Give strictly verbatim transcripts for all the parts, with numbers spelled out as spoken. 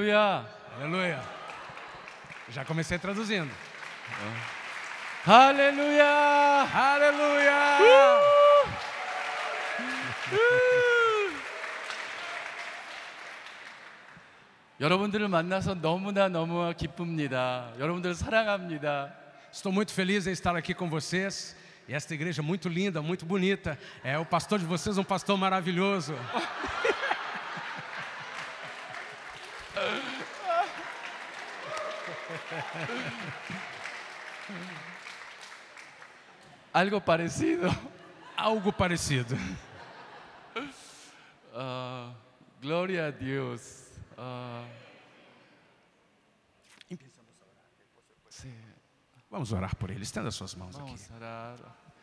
Aleluia. Aleluia. Já comecei traduzindo. Aleluia. Aleluia. Uh! Uh! 여러분들을 만나서 너무나 너무 기쁩니다. 여러분들 사랑합니다. Estou muito feliz em estar aqui com vocês. E esta igreja muito linda, muito bonita. É o pastor de vocês, um pastor maravilhoso. Algo parecido. Algo parecido. Uh, glória a Deus. Uh, sim. Vamos orar por ele. Estenda suas mãos aqui. Vamos orar.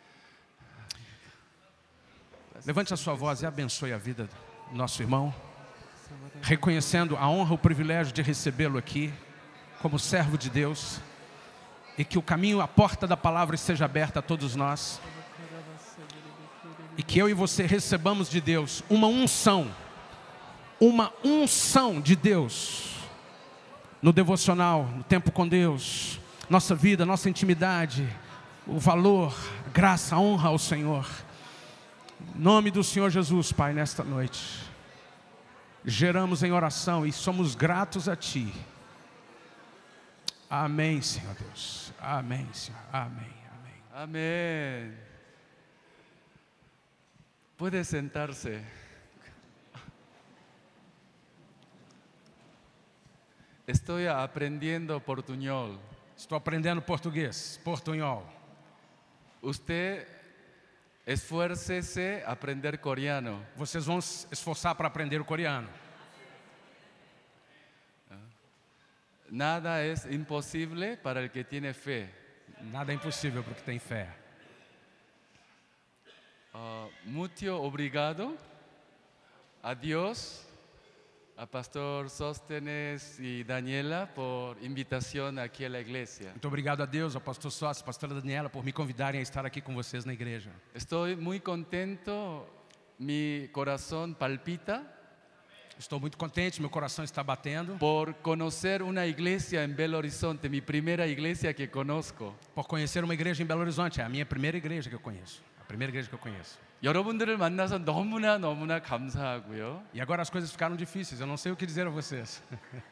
Levante a sua voz e abençoe a vida do nosso irmão, reconhecendo a honra, o privilégio de recebê-lo aqui como servo de Deus, e que o caminho, a porta da palavra esteja aberta a todos nós, e que eu e você recebamos de Deus uma unção, uma unção de Deus no devocional, no tempo com Deus, nossa vida, nossa intimidade, o valor, a graça, a honra ao Senhor. Em nome do Senhor Jesus, Pai, nesta noite, geramos em oração e somos gratos a Ti. Amém, Senhor Deus. Amém, Senhor. Amém, amém. Amén. Puede sentarse. Estoy aprendiendo portuñol. Estou aprendendo português, portunhol. Usted esfuércese a aprender coreano. Vocês vão se esforçar para aprender o coreano. Nada es imposible para el que tiene fe. Nada é impossível para o que tem fé. Uh, muito obrigado a Dios, a Pastor Sóstenes y Daniela por invitación aquí a la iglesia. Muito obrigado a Deus, ao pastor Sócio, à pastora Daniela, por me convidarem a estar aqui com vocês na igreja. Estoy muy contento, mi corazón palpita Estou muito contente, meu coração está batendo por conocer una iglesia en Belo Horizonte, mi primera iglesia que conozco. por conhecer uma igreja em Belo Horizonte. É a minha primeira igreja que eu conheço. A primeira igreja que eu conheço. 여러분들을 만나서 너무나 너무나 감사하고요. E agora as coisas ficaram difíceis, eu não sei o que dizer a vocês.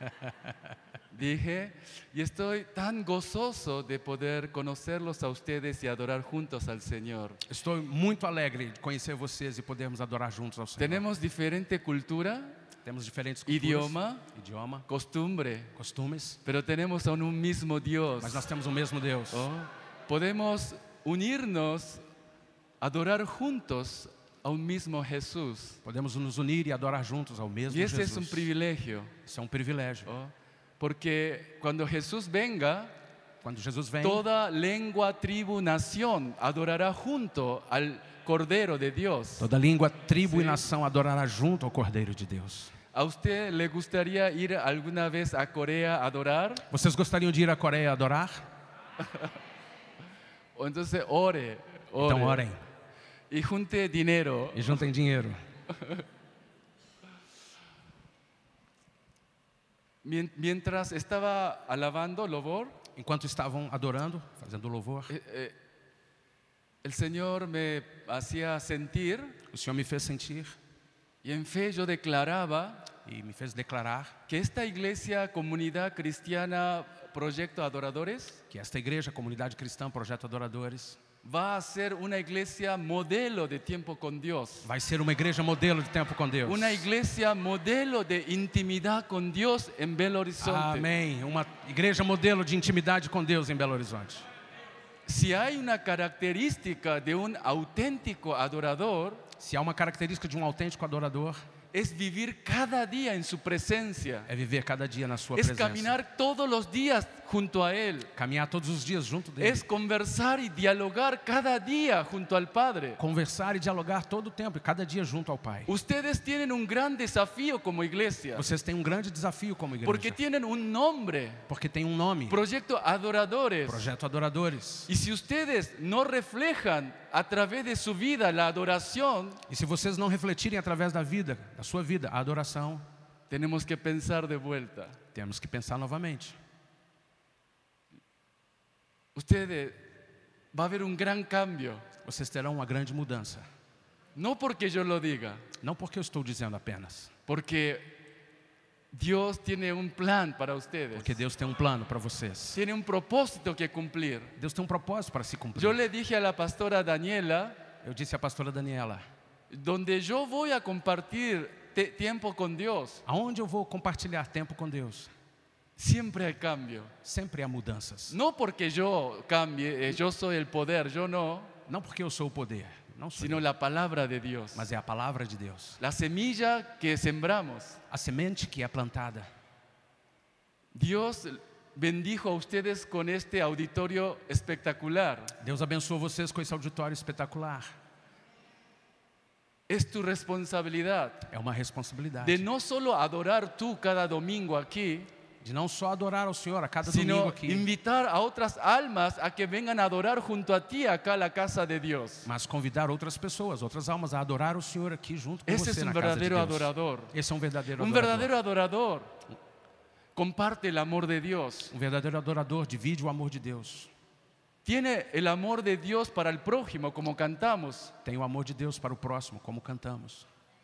Dije, y estoy tan gozoso de poder conocerlos a ustedes y adorar juntos al Señor. Estou muito alegre de conhecer vocês e podermos adorar juntos ao Senhor. Tenemos diferente cultura, Temos diferentes culturas, idioma, idioma, costumbre, costumes, pero tenemos a un mismo Dios. mas nós temos o mesmo Deus. Oh, podemos unirnos, adorar juntos a un mismo Jesús. Podemos nos unir e adorar juntos ao mesmo Y ese Jesus. es un privilegio. Isso é um privilégio. Oh, porque cuando Jesús venga, Quando Jesus vem, toda lengua, tribu, nación adorará junto al Cordero de Dios. toda língua, tribo Sim. e nação adorará junto ao Cordeiro de Deus. ¿A usted le gustaría ir alguna vez a Corea a adorar? Vocês gostariam de ir à Coreia adorar? O entonces ore, ore. Então orem Y junte dinero. e juntem dinheiro. Mien- Mientras estaba alabando, louvor, Enquanto estavam adorando, fazendo louvor, eh, eh, el Señor me hacía sentir, o Senhor me fez sentir y en fe yo declaraba e me fez declarar que esta iglesia, comunidad cristiana, proyecto adoradores, que esta igreja, Comunidade Cristã, Projeto Adoradores, va a ser una iglesia modelo de tiempo con Dios. vai ser uma igreja modelo de tempo com Deus. Una iglesia modelo de intimidad con Dios en Belo Horizonte. Amém. Uma igreja modelo de intimidade com Deus em Belo Horizonte. Si hay una característica de un auténtico adorador, Se há uma característica de um autêntico adorador, es vivir cada día en su presencia. é viver cada dia na sua Es presença. caminar todos los días junto a Él. Caminhar todos os dias junto dele. Es conversar y dialogar cada día junto al Padre. Conversar e dialogar todo o tempo, e cada dia junto ao Pai. Ustedes tienen un gran desafío como iglesia, Vocês têm um grande desafio como igreja. porque tienen un nombre, Porque tem um nome, Proyecto Adoradores. Projeto Adoradores. Y si ustedes no reflejan a través de su vida la adoración, E se vocês não refletirem através da vida, da sua vida, a adoração, tenemos que pensar de vuelta. Temos que pensar novamente. Ustedes, va a haber un gran cambio. Vocês terão uma grande mudança. No porque yo lo diga, Não porque eu estou dizendo apenas. porque Dios tiene un plan para ustedes. Porque Deus tem um plano para vocês. Tiene un propósito que cumplir. Deus tem um propósito para se cumprir. Yo le dije a la pastora Daniela, Eu disse à pastora Daniela, donde yo voy a compartir te- tiempo con Dios, aonde eu vou compartilhar tempo com Deus, siempre hay cambio. sempre há mudanças. No porque yo cambie, eh, yo soy el poder, yo no, Não porque eu sou o poder, não sou sino eu, la palabra de Dios. mas é a palavra de Deus. La semilla que sembramos. A semente que é plantada. Dios bendijo a ustedes con este auditorio espectacular. Deus abençoa vocês com esse auditório espetacular. Es tu responsabilidad É uma responsabilidade de no solo adorar tú cada domingo aquí, de não só adorar ao Senhor a cada domingo sino aqui, invitar a otras almas a que vengan a adorar junto a ti acá a la casa de Dios. mas convidar outras pessoas, outras almas a adorar o Senhor aqui junto com Ese você es na un casa de verdadero Deus. adorador. Esse é um verdadeiro Un adorador. verdadero adorador comparte el amor de Dios. Um verdadeiro adorador divide o amor de Deus. Tiene el amor de Dios para el prójimo, como cantamos. Tem o amor de Deus para o próximo, como cantamos.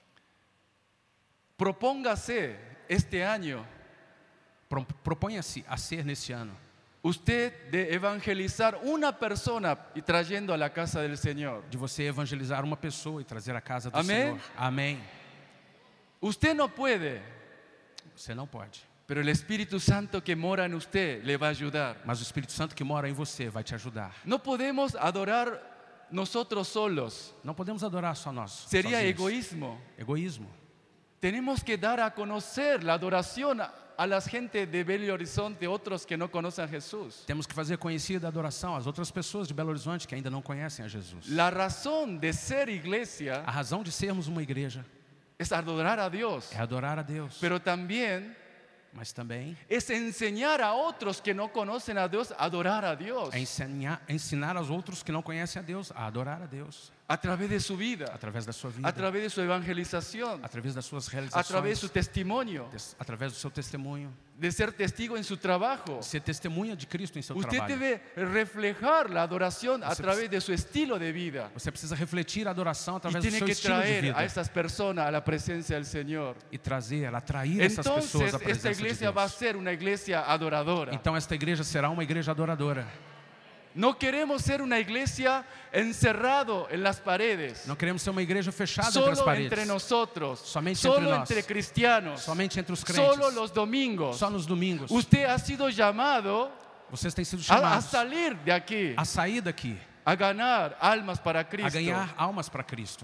Propóngase este año Pro- Proponha-se a ser nesse ano usted de evangelizar una persona y trayendo a la casa del Señor. de você evangelizar uma pessoa e trazer a casa do Amém? Senhor. Amém. Usted no puede, Você não pode, pero el Espíritu Santo que mora en usted le va a ayudar. mas o Espírito Santo que mora em você vai te ajudar. No podemos adorar nosotros solos. Não podemos adorar só nós. Sería sozinhos. egoísmo. Egoísmo. Tenemos que dar a conocer la adoración a, a la gente de Belo Horizonte, otros que no conocen a Jesús. Temos que fazer conhecida a adoração às outras pessoas de Belo Horizonte que ainda não conhecem a Jesus. La razón de ser iglesia A razão de sermos uma igreja es adorar a Dios, é adorar a Deus, pero también mas também es enseñar a otros que no conocen a Dios a adorar a Dios é ensinar, ensinar aos outros que não conhecem a Deus a adorar a Deus a través de su vida, através da sua vida, a través de su evangelización, através das suas a realizações, través de su testimonio, des- através do seu testemunho, de ser testigo en su trabajo. ser testemunha de Cristo em seu Usted trabalho. debe reflejar la adoración a Você través de su estilo de vida. Você precisa refletir a adoração Y através do tiene seu que estilo de traer vida a esas personas a la presencia del Señor. e trazer, atrair essas pessoas Entonces, à esta presença de iglesia va a Deus. ser una iglesia adoradora. Então esta igreja será uma igreja adoradora. No queremos ser una iglesia encerrado en las paredes, Não queremos ser uma igreja fechada entre as solo paredes, entre nosotros, Somente solo entre nós. entre cristianos, somente entre os crentes, solo los domingos. só nos domingos. Usted ha sido llamado Vocês têm sido a, a chamados salir de aquí, a sair daqui, a ganar almas para a Cristo. ganhar almas para Cristo.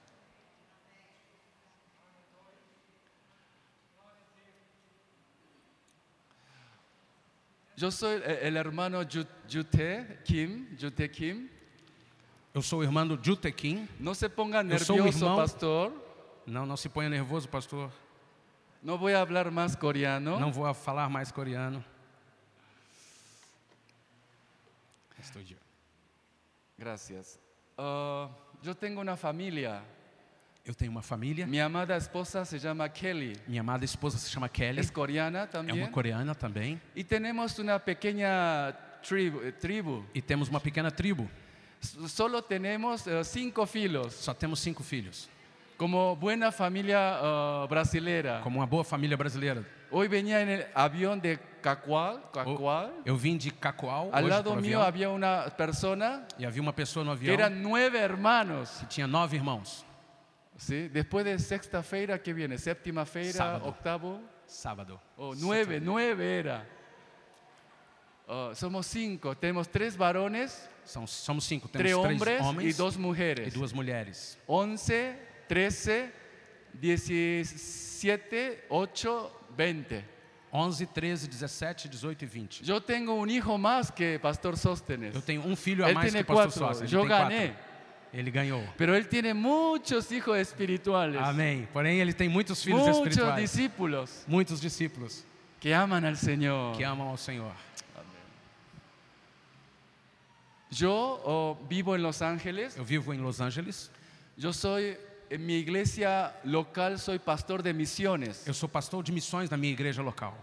Yo soy el, el hermano Yu- Yute Kim, Yute Kim. Eu sou o irmão do Jutequim. No se ponga Eu sou o nervioso, irmão- pastor. Não, não se ponha nervoso, pastor. No voy a hablar más coreano. Não vou falar mais coreano. Estou de- Gracias. Ah, yo tengo una familia. Eu tenho uma família. Mi amada esposa se llama Kelly. Minha amada esposa se chama Kelly. Es coreana É uma también. coreana também. Y tenemos una pequeña tribu. eh, tribu. E temos uma pequena tribo. S- Solo tenemos eh, cinco filos. Só temos cinco filhos. Como buena familia ah, brasilera. Como uma boa família brasileira. Hoy venía en el avión de Cacual. O- Cacual. Eu vim de Cacoal Al hoje lado pro mío avião, había una persona e havia uma pessoa no que avião eran nueve hermanos. que tinha nove irmãos. ¿Sí? Después de sexta-feira, ¿qué viene? Séptima-feira, Sábado. octavo. Sábado. Oh, nueve, nueve era. Oh, somos cinco. Tenemos tres varones, São, somos cinco. tres Temos três hombres y homens dos e mujeres. duas mulheres. Once, trece, diecisiete, ocho, veinte. onze, treze, dezessete, dezoito e vinte. Yo tengo un hijo más que Pastor Sóstenes. Eu tenho um filho a Él mais tiene que o pastor cuatro, Sócio. Ele yo tem gané. quatro. Ele ganhou. Pero él tiene muchos hijos espirituales. Amém. Porém, ele tem muitos filhos Muchos espirituais. discípulos Muitos discípulos que aman al Señor. que amam ao Senhor. Yo oh, vivo en Los Ángeles. Eu vivo em Los Angeles. Yo soy en mi iglesia local soy pastor de misiones. Eu sou pastor de missões na minha igreja local.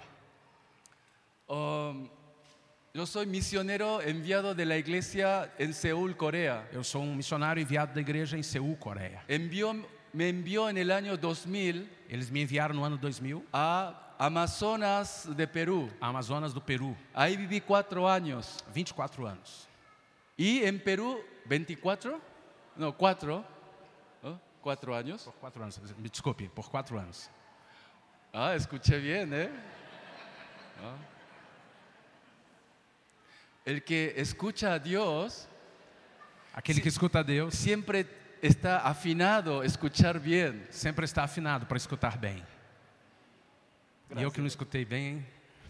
Um, yo soy misionero enviado de la iglesia en Seúl, Corea. Eu sou um missionário enviado da igreja em Seul, Coreia. Envió, me envió en el año dos mil Eles me enviaram no ano dois mil a Amazonas de Perú. a Amazonas do Peru, Ahí viví cuatro años. vinte e quatro anos. Y en Perú, veinticuatro, no, cuatro, ¿no? Cuatro años. Por quatro anos, me desculpe, por quatro anos. Ah, escuché bien, ¿eh? Ah. El que escucha a Dios Aquele que escuta a Deus siempre está afinado a escuchar bien. sempre está afinado para escutar bem. E eu que não escutei bem, hein?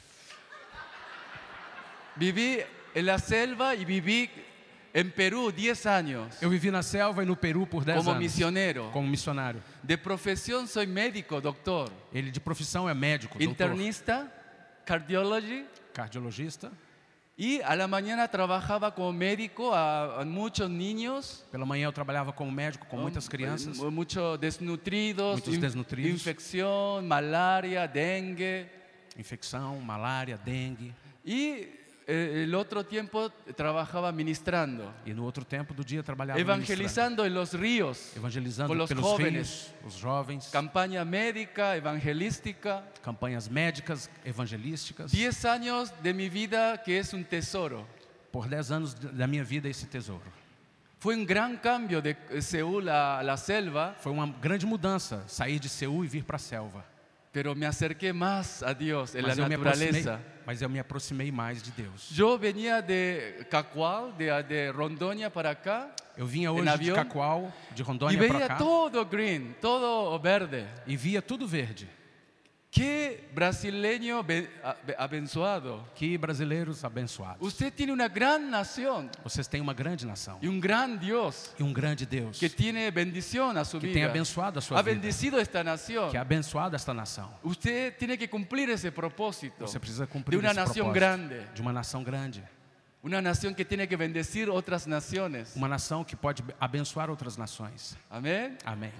Viví en la selva y viví en Perú diez años Eu vivi na selva e no Peru por dez como anos. misionero. Como missionário. De profesión soy médico, doctor, Ele de profissão é médico, doutor, internista, cardiology. cardiologista. Y a la mañana trabajaba como médico a, a muchos niños, Pela manhã eu trabalhava como médico com muitas crianças, mu- muchos desnutridos, Muitos in- desnutridos. infección, malaria, dengue. infecção, malária, dengue. Y eh, el otro tiempo trabajaba ministrando, E no outro tempo do dia trabalhava evangelizando en los ríos, ministrando, evangelizando con los pelos jóvenes. rios, os jovens, campaña médica, evangelística. campanhas médicas, evangelísticas. Diez años de mi vida que es un tesoro. Por dez anos da minha vida esse tesouro. Fue un gran cambio de Seúl a la selva, Foi uma grande mudança sair de Seul e vir para a selva. pero me acerqué más a Dios en Mas la eu, me aproximei, naturaleza. mas eu me aproximei mais de Deus. Yo venía de Cacual, de, de Rondônia para acá, Eu vinha em hoje de avião, Cacoal, de y Rondônia para veía cá, todo green, todo verde. e via tudo verde. Qué brasileño be- a- abençoado. Que brasileiros abençoados. Usted tiene una gran nación Vocês têm uma grande nação y un gran Dios e um grande Deus que tiene bendición a su que tem vida. abençoado a sua Ha vida, bendecido esta nación. que é abençoado esta nação. Usted tiene que cumplir ese propósito Você precisa de cumprir una esse nación propósito grande, de uma nação grande, una nación que tiene que bendecir otras naciones. uma nação que pode abençoar outras nações. Amén. Amém.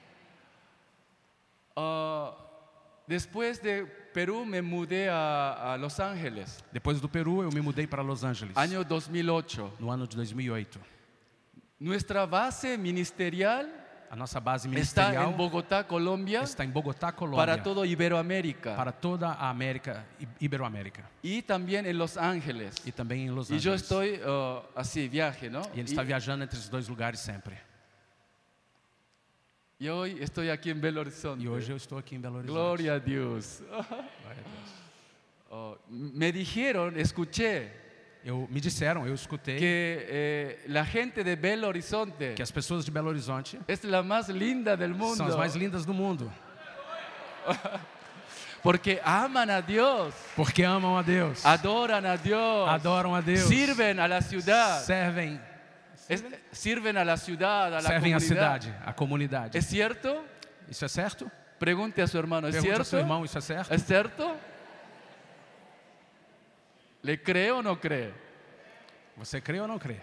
Ah, después de Perú me mudé a, a Los Ángeles, Depois do Peru, eu me mudei para Los Angeles, año dos mil ocho. no ano de dois mil e oito. Nuestra base ministerial A nossa base está ministerial en Bogotá, Colombia, está em Bogotá, Colômbia, para todo Iberoamérica para toda a América, I- Iberoamérica, y también en Los Ángeles. e também em Los Y yo Angeles. estoy ah, así, viaje, ¿no? E ele está viajando entre esses dois lugares sempre. Y, y hoy estoy aquí en Belo Horizonte. E hoje eu estou aqui em Belo Horizonte. Gloria a Dios. Glória a Deus. Oh, me dijeron, escuché, Eu, me disseram, eu escutei que eh, la gente de Belo Horizonte que as pessoas de Belo Horizonte es la más linda del mundo. são as mais lindas do mundo, Porque aman a Dios, porque amam a Deus, adoran a Dios, adoram a Deus, sirven a la ciudad, servem, es- sirven a la ciudad, a la servem a comunidad. cidade, a comunidade. ¿Es cierto? Isso é certo? Pregunte a su hermano, ¿es Pergunte ao seu cierto? irmão, isso é certo? ¿Es cierto? ¿Le cree o no cree? Você crê ou não crê?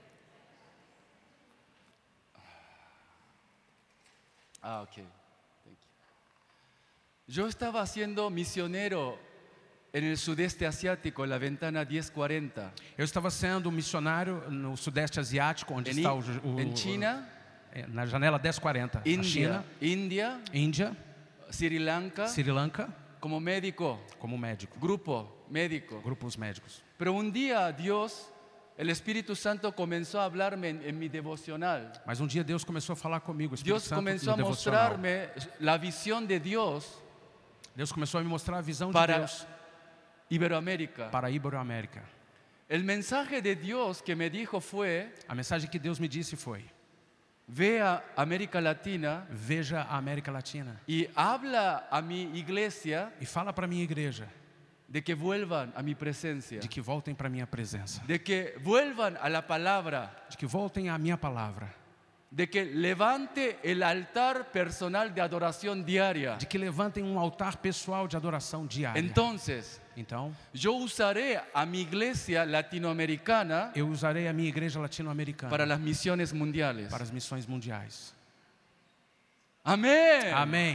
Ah, ok. Thank you. Yo estaba haciendo misionero en el sudeste asiático, en la ventana diez cuarenta. Eu estava sendo um missionário no Sudeste Asiático, onde En, está I- o, o, en China, é, na janela dez quarenta, a India, China, India, Índia, Sri Lanka, Sri Lanka, como médico, como médico, grupo médico. grupos médicos. Pero un día Dios, el Espíritu Santo comenzó a hablarme en, en mi devocional. Mas um dia Deus começou a falar comigo, o Espírito Dios Santo comenzó no a devocional. mostrarme la visión de Dios Deus começou a me mostrar a visão de para Deus Iberoamérica. para a Iberoamérica. El mensaje de Dios que me dijo fue: A mensagem que Deus me disse foi: ve a América Latina veja a América Latina y habla a mi iglesia e fala para a minha igreja de que vuelvan a mi presencia, de que voltem para a minha presença, de que vuelvan a la palabra, de que voltem à minha palavra, de que levante el altar personal de adoración diaria. de que levantem um altar pessoal de adoração diária. Entonces, Então, yo usaré a mi iglesia latinoamericana eu usarei a minha igreja latino-americana para las misiones mundiales. para as missões mundiais. Amén. Amém.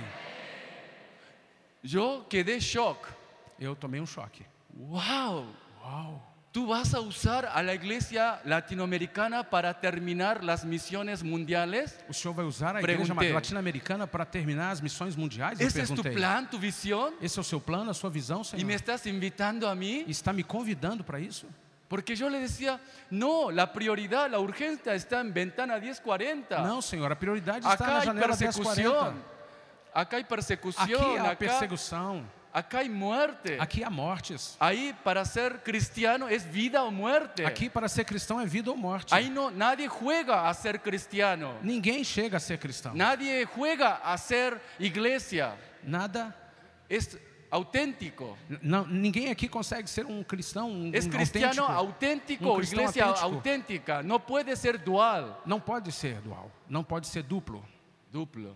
Yo quedé shock. Eu tomei um choque. Wow. Uau! Tú vas a usar a la iglesia latinoamericana para terminar las misiones mundiales. O senhor vai usar a igreja Perguntei. latino-americana para terminar as missões mundiais? Eu ¿Ese es tu perguntei. plan, tu visión? Esse é o seu plano, a sua visão, Y me Senhor? estás invitando a mí. Está me convidando para isso? Porque yo le decía, no, la prioridad, la urgencia está en ventana diez cuarenta. Não, Senhor, a prioridade está Acá na hay janela dez persecución. quarenta. Acá hay Aqui persecución. há Acá, perseguição, acá hay muerte. aqui há mortes. Ahí para ser cristiano es vida o muerte. Aqui para ser cristão é vida ou morte. Ahí no, nadie juega a ser cristiano. Ninguém chega a ser cristão. Nadie juega a ser iglesia. Nada. Es auténtico. Não, ninguém aqui consegue ser um cristão, um, Es um cristiano autêntico. auténtico, Um cristão iglesia auténtico. auténtica. No puede ser dual. Não pode ser dual, não pode ser duplo. Duplo.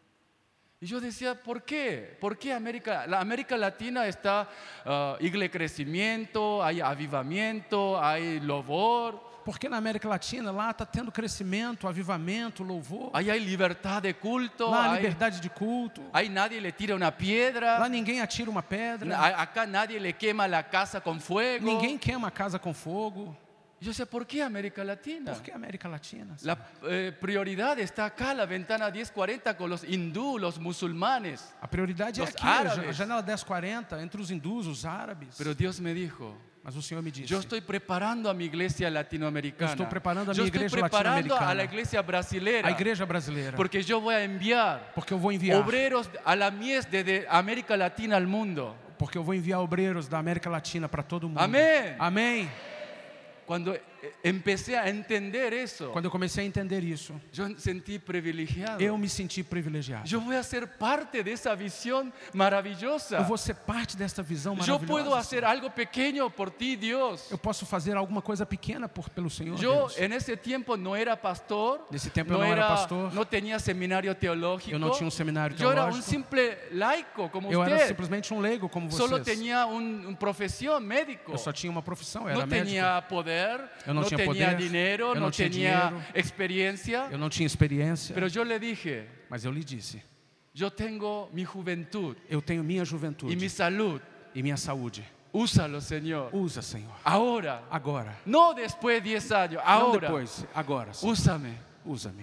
Y yo decía, ¿por qué? ¿Por qué América? La América Latina está uh, iglesia crecimiento, hay avivamiento, hay louvor, Porque na América Latina, lá está tendo crescimento, avivamento, louvor. ahí hay libertad de culto, Lá há hay, liberdade de culto. ahí nadie le tira una piedra, Lá ninguém atira uma pedra. a- acá nadie le quema la casa con fuego. Ninguém queima a casa com fogo. Y yo decía, ¿por qué América Latina? Por que América Latina? La eh, prioridad está acá, la ventana diez cuarenta con los hindú, los musulmanes. A prioridade é Los aqui, a ja- a árabes. janela dez quarenta, entre os hindus, os árabes. Pero Dios me dijo, Mas o Senhor me disse, yo estoy preparando a mi iglesia latinoamericana. Eu estou preparando a Yo minha estoy igreja preparando a latino-americana. la iglesia brasileira. a igreja brasileira, Porque yo voy a enviar porque eu vou enviar, obreros a la mies desde América Latina al mundo. porque eu vou enviar obreiros da América Latina para todo mundo. Amém. Amém. Cuando eh, empecé a entender eso, Quando eu comecei a entender isso, yo sentí privilegiado. eu me senti privilegiado. Yo voy a ser parte de esa visión maravillosa. Eu vou ser parte desta visão Yo puedo maravilhosa. hacer algo pequeño por ti, Dios. Eu posso fazer alguma coisa pequena por, pelo Senhor Yo Deus. en ese tiempo no era pastor, Nesse tempo eu não era pastor. no tenía seminario teológico. Eu não tinha um seminário Yo era un teológico. simple laico como Eu era usted. simplesmente um leigo como Solo vocês. tenía un, un profesión médico. Eu só tinha uma profissão, eu era No médico. tenía poder, Eu não no tinha tenía poder, dinero, eu no não tinha tenía dinheiro. experiencia. Eu não tinha experiência, Pero yo le dije, mas eu lhe disse, yo tengo mi juventud eu tenho minha juventude y mi salud. e minha saúde. Úsalo, Señor. Usa, Senhor. Ahora, Agora. no después de diez años, Não ahora. depois, agora. Senhor. Úsame. Usa-me.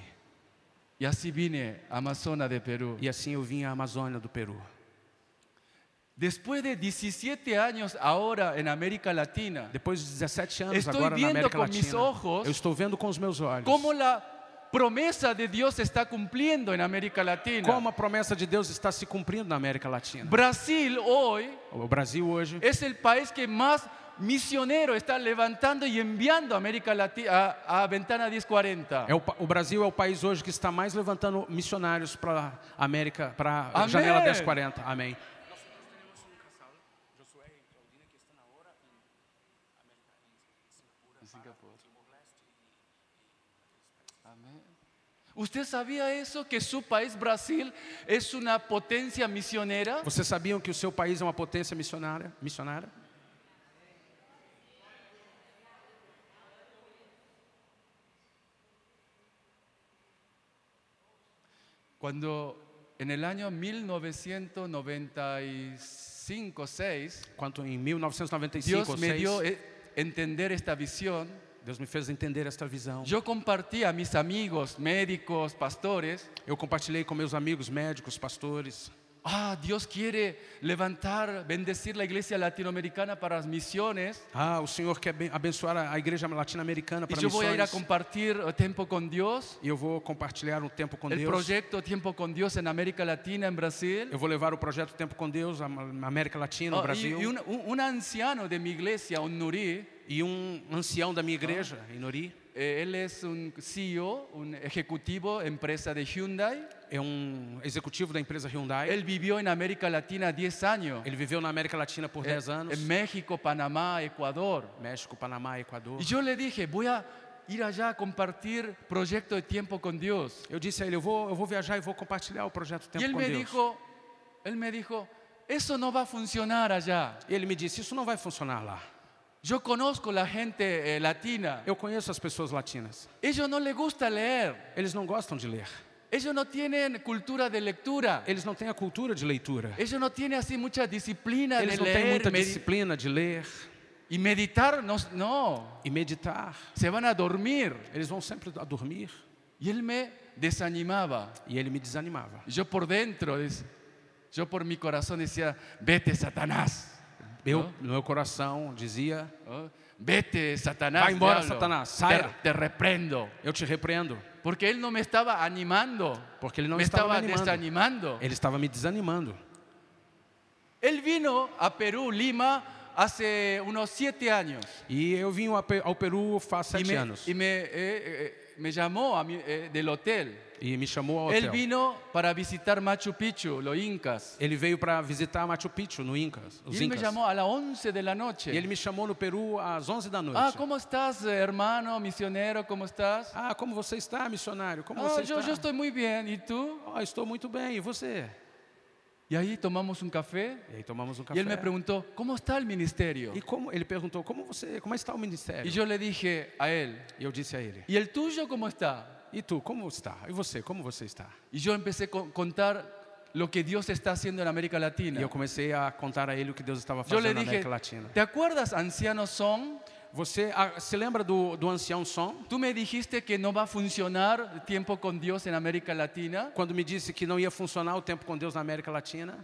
Y así vine a Amazonas de Perú. E assim eu vim à Amazônia do Peru. Después de diecisiete años ahora en América Latina, Depois de dezessete anos Estou agora na vendo América com mis Latina, ojos eu estou vendo com os meus olhos cómo la promesa de Dios se está cumpliendo en América Latina. como a promessa de Deus está se cumprindo na América Latina. Brasil hoy O Brasil hoje es el país que más misionero está levantando y enviando a América Latina a, a Ventana diez cuarenta. é o, pa- o Brasil é o país hoje que está mais levantando missionários para a América, para a Amém. janela dez quarenta. Amém. Amén. ¿Usted sabía eso? Que su país, Brasil, es una potencia misionera. Vocês sabiam que o seu país é uma potência missionária? missionária? Cuando en el año mil novecientos noventa y cinco seis, Quanto em mil novecentos e noventa e Dios cinco ou me seis, dio eh, entender esta visión. Deus me fez entender esta visão. Yo compartí a mis amigos, médicos, pastores. Eu compartilhei com meus amigos médicos, pastores. Ah, Dios quiere levantar, bendecir la iglesia latinoamericana para las misiones. Ah, o Senhor quer ben- abençoar a a igreja latino-americana Y para yo voy a ir a missões. compartir eh, tiempo con Dios. E eu vou compartilhar um tempo com El Deus. proyecto Tiempo con Dios en América Latina, en Brasil. Eu vou levar o projeto Tempo com Deus à à América Latina, Ah, no y Brasil. y un, un- un anciano de mi iglesia, un Nuri, E um ancião da minha igreja, em Nori, eh, él es un C E O, un ejecutivo, empresa de Hyundai. é um executivo da empresa Hyundai. Él vivió en América Latina diez años. Ele viveu na América Latina por dez anos. En México, Panamá, Ecuador. México, Panamá, Equador. Y yo le dije, voy a ir allá a compartir proyecto de tiempo con Dios. Eu disse a ele, eu vou, eu vou viajar e vou compartilhar o projeto Y Tempo él com me Deus. dijo, él me dijo, eso no va a funcionar allá. E ele me disse, isso não vai funcionar lá. Yo conozco la gente eh, latina. Eu conheço as pessoas latinas. Ellos no les gusta leer. Eles não gostam de ler. Ellos no tienen cultura de lectura. Eles não têm a cultura de leitura. Ellos no tienen así mucha disciplina Eles de não têm leer muita medi- disciplina de ler y meditar. No, no, e meditar. se van a dormir. Eles vão sempre a dormir. Y él me desanimaba. E ele me desanimava. Y yo por dentro, des- yo por mi corazón decía, vete Satanás. Eu, no meu coração, dizia: ¿no? Vete Satanás. Va embora, diablo. Satanás, Te, saia. te reprendo. eu te repreendo. Porque él no me estaba animando, Porque ele não me estava estaba me animando. desanimando. Ele estava me desanimando. Él vino a Perú, Lima, hace unos siete años. E eu vim ao Pe- ao Peru faz Y sete me, anos. y me, eh, eh, me llamó a mi- eh, del hotel. E me chamou ao Él hotel. vino para visitar Machu Picchu, los incas. Ele veio para visitar Machu Picchu, no Incas, os Y él me Incas. llamó a las once de la E noche. ele me chamou no Peru às onze da noite. Ah, ¿cómo estás, hermano, misionero? ¿Cómo estás? Ah, como você está, missionário? Como Ah, você yo, está? yo estoy muy bien. ¿Y tú? Ah, estou muito bem. E você? Y ahí tomamos un café. E aí tomamos um Y café. él me preguntó, ¿cómo está el ministerio? E como ele perguntou: "Como você, como está o ministério?" Y yo le dije a él, E eu disse a ele: ¿y el tuyo cómo está? "E tu, como está? E você, como você está?" Y yo empecé a co- contar lo que Dios está haciendo en América E Latina. eu comecei a contar a ele o que Deus estava Yo fazendo le na dije, América Latina. ¿te acuerdas, ancianos son? Você ah, se lembra do, do ancião Som? Tú me dijiste que no va a funcionar el tiempo con Dios en América Latina. Quando me disse que não ia funcionar o tempo com Deus na América Latina?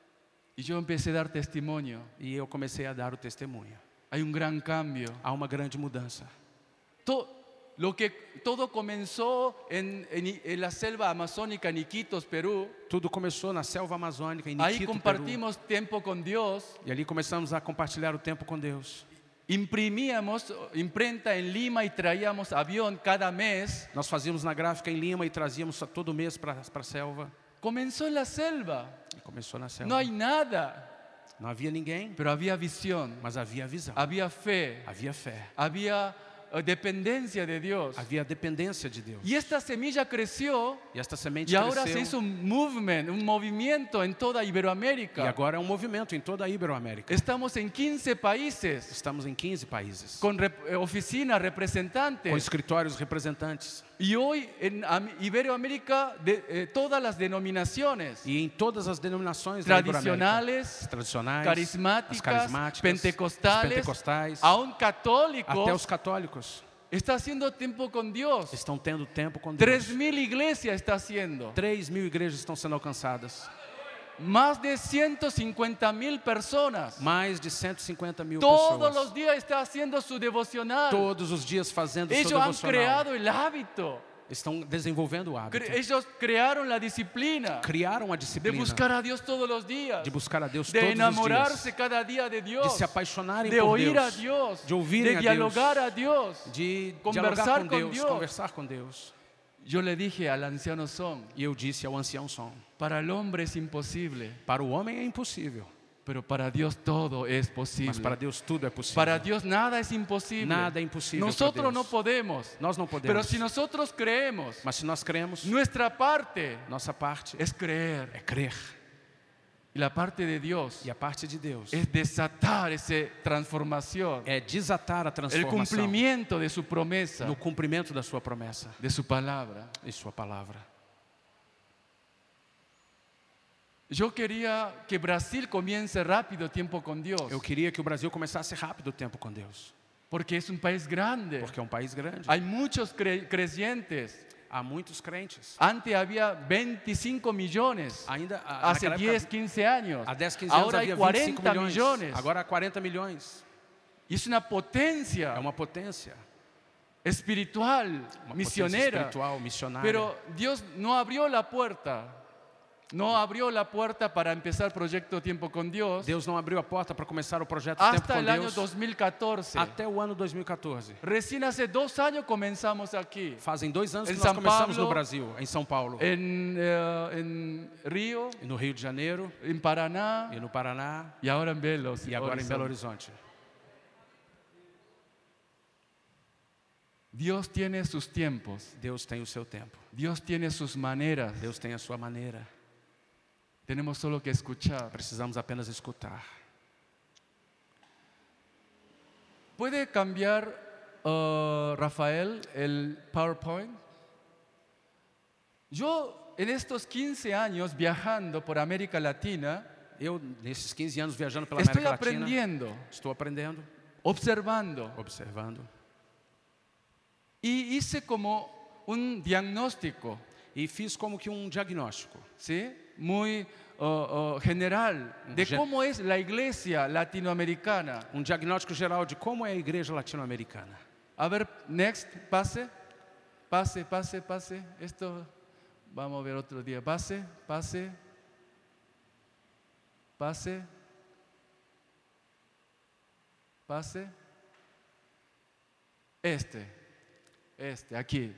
Y yo empecé a dar testimonio. E eu comecei a dar o testemunho. Hay un gran cambio. Há uma grande mudança. To- lo que todo comenzó en, en- en la selva amazónica, en Iquitos, Perú. Tudo começou na selva amazônica, em Ahí Niquito, Peru. compartimos tiempo con Dios. E ali começamos a compartilhar o tempo com Deus. Imprimíamos imprenta en Lima y traíamos avión cada mes. Nós fazíamos na gráfica em Lima e trazíamos a todo mês para a selva. Comenzó en la selva. E começou na selva. No hay nada, Não havia ninguém, pero había visión, mas havia visão. había fe, Havia fé. había eh, dependencia de Dios. Havia dependência de Deus. Y esta semilla creció E esta semente y ahora se cresceu. hizo un movement, un movimiento en toda E Iberoamérica. agora é um movimento em toda a Iberoamérica. Estamos en quince países Estamos em quinze países. con rep- eh, oficinas, Com representantes. escritórios representantes. Y hoy en Am- Iberoamérica, de, eh, todas las denominaciones E em todas as denominações da Iberoamérica. tradicionales, As tradicionais, carismáticas, as carismáticas, pentecostales, os pentecostais, aún até católicos, os católicos está haciendo tiempo con Dios. estão tendo tempo com Tres Deus. mil iglesias está haciendo. Três mil igrejas estão sendo alcançadas. Más de ciento cincuenta mil personas. Mais de cento e cinquenta mil Todos pessoas. los días está haciendo su devocional. Todos os dias fazendo o seu Ellos han devocional. creado el hábito. Estão desenvolvendo o hábito. Cre- Ellos crearon la disciplina Criaram a de disciplina buscar a Dios todos los días, de buscar a Deus de todos os enamorarse dias. cada día de De Dios, se apaixonarem de por oír a Deus. Dios, De ouvirem de a dialogar Deus. a Dios. De Conversar dialogar com com Deus, Deus. conversar com Deus. Yo le dije al anciano Son, E eu disse ao ancião Som: para el hombre es imposible, para o homem é impossível, pero para Dios todo es mas posible. para Deus tudo é possível. Para Dios nada es imposible. Nada é impossível Nosotros para no Deus. podemos, Nós não pero podemos. si nosotros creemos, Mas se nós cremos, nuestra parte nossa parte es creer. é crer. Y la parte de Dios E a parte de Deus es desatar esa transformación, é desatar a el transformação cumplimiento de su promesa, no cumprimento da sua promessa de su palabra. e sua palavra. Yo quería que Brasil comience rápido tiempo con Dios, Eu queria que o Brasil começasse rápido o tempo com Deus, porque es un país grande. porque é um país grande. Hay muchos cre- creyentes. Há muitos crentes. Antes había veinticinco millones, Ainda a- hace naquela diez, época, quince años. há dez, quinze anos Ahora hay havia vinte e cinco cuarenta milhões. millones. Agora há quarenta milhões. Y es una É potencia uma potência, espiritual, uma potência misionera. espiritual, missionária. Pero Dios no abrió la puerta. No abrió la puerta para empezar Proyecto Tiempo con Dios Deus não abriu a porta para começar o projeto Tempo hasta com el año Deus dos mil catorce. até o ano dois mil e quatorze. Recién hace dos años comenzamos aquí, Fazem dois anos Em que São nós começamos Paulo, no Brasil, em São Paulo, en, eh, en Río, e no Rio de Janeiro, en Paraná e no Paraná, y ahora en Belos. e agora em Belo Horizonte. Horizonte. Dios tiene sus tiempos, Deus tem o seu tempo. Dios tiene sus maneras. Deus tem a sua maneira. Tenemos solo que escuchar. Precisamos apenas escutar. ¿Puede cambiar, uh, Rafael, el PowerPoint? Yo en estos quince años viajando por América Latina, Eu, nesses quinze anos viajando pela estoy América Latina, aprendiendo, estou aprendendo, observando, observando. y hice como un diagnóstico, E fiz como que um diagnóstico, ¿sí? Muy oh, oh, general de Gen- cómo es la iglesia latinoamericana. um diagnóstico geral de como é a igreja latino-americana. A ver, next, pase, pase, pase, pase. Esto vamos a ver otro día. Pase, pase, pase, pase. Este, este, aquí.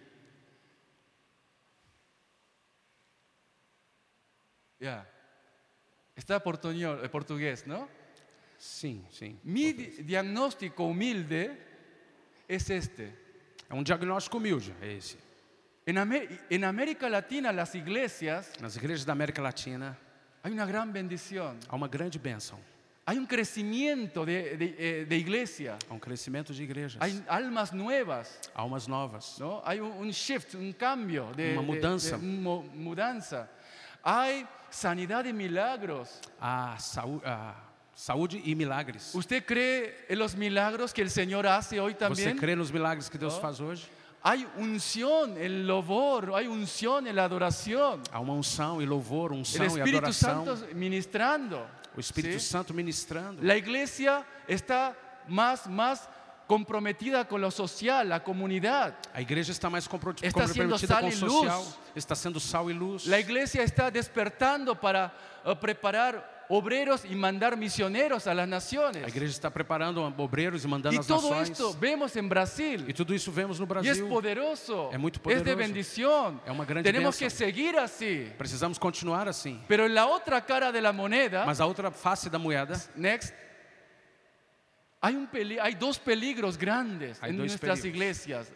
Ya. Está portuñol, eh, portugués, ¿no? Sim, sim. Mi di- diagnóstico humilde es este. É um diagnóstico humilde, é esse. En, Amé- en América Latina, las iglesias, Nas igrejas da América Latina, hay una gran bendición. há uma grande bênção. Hay un crecimiento de, de, eh, de iglesia. Há um crescimento de igrejas. Hay almas nuevas, Almas novas. ¿no? Hay un, un shift, un cambio, de, Una de- mudanza. de mu- mudanza. Hay sanidad de milagros. A, saú a saúde e milagres. ¿Usted cree en los milagros que el Señor hace hoy Você también? crê nos milagres que Deus Oh. faz hoje? Hay unción en el louvor, hay unción en la adoración. Há uma unção e louvor, El unção e Espíritu adoração. Santo ministrando. O Espírito ¿sí? Santo ministrando. La iglesia está más, más comprometida con lo social, la comunidad. A igreja está mais compro- Está sendo comprometida sal com o e social. luz. Está sendo sal e luz. La iglesia está despertando para eh, preparar obreros y mandar misioneros a las A naciones. igreja está preparando obreiros e mandando Y as todo nações. esto vemos en Brasil. E tudo isso vemos no Y es Brasil. poderoso, Es muy es de poderoso. bendición. Es una gran Tenemos bendición. que seguir así. Precisamos continuar assim. Pero en la otra cara de la moneda, Mas a outra face da moeda, next, hay, un peli- hay dos peligros grandes Hay en dos nuestras peligros. iglesias.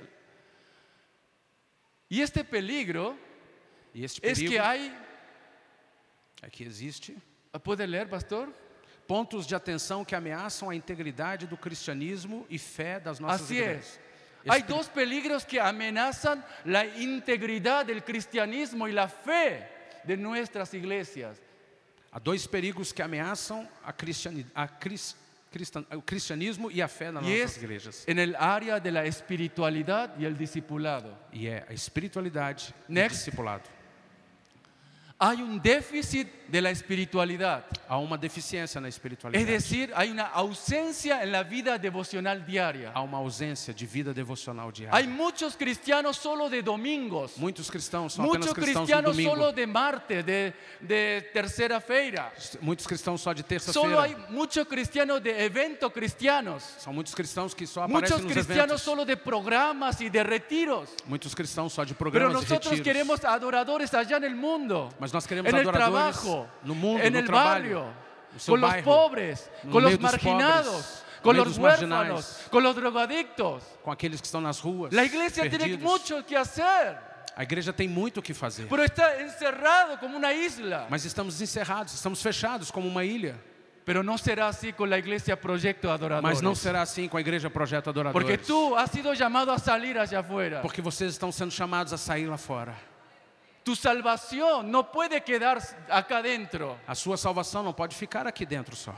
Y este peligro e este es perigo que hay, aqui existe, ¿puede leer, pastor? pontos de atenção que ameaçam a integridade do cristianismo e fé das nossas Así igrejas. es. Hay Este- dos peligros que amenazan la integridad del cristianismo y la fe de nuestras iglesias. Há dois perigos que ameaçam a cristiani- a cris- cristan- o cristianismo e a fé nas Y nossas es igrejas. en el área de la espiritualidad y el discipulado. E é a espiritualidade e o Next. discipulado. Hay un déficit de la espiritualidad. Há uma deficiência na Es espiritualidade. decir, hay una ausencia en la vida devocional diaria. Há uma ausência de vida devocional diária. Hay muchos cristianos solo de domingos. Muitos cristãos são apenas Muchos cristãos no cristianos domingo. solo de martes, de, de tercera-feira. Muitos cristãos só de Solo hay terça-feira. muchos cristianos de eventos cristianos. São muitos cristãos que só Muchos aparecem nos cristianos eventos. solo de programas y de retiros. Muitos cristãos só de Pero programas e nosotros retiros. queremos adoradores allá en el mundo, Mas nós queremos en el adoradores trabajo, no mundo, en no el trabalho, barrio, no seu con los bairro, pobres, no con meio los dos marginados, pobres, no con meio los dos marginais, huérfanos, con los drogadictos. com aqueles que estão nas ruas, La iglesia tiene perdidos. mucho que hacer, A igreja tem muito o que fazer. pero está encerrado como una isla. Mas estamos encerrados, estamos fechados como uma ilha. Pero no será así con la iglesia Proyecto Adoradores. Mas não será assim com a igreja Projeto Adoradores. Porque tú has sido llamado a salir allá afuera. Porque vocês estão sendo chamados a sair lá fora. Tu salvación no puede quedar acá adentro. A sua salvação não pode ficar aqui dentro só.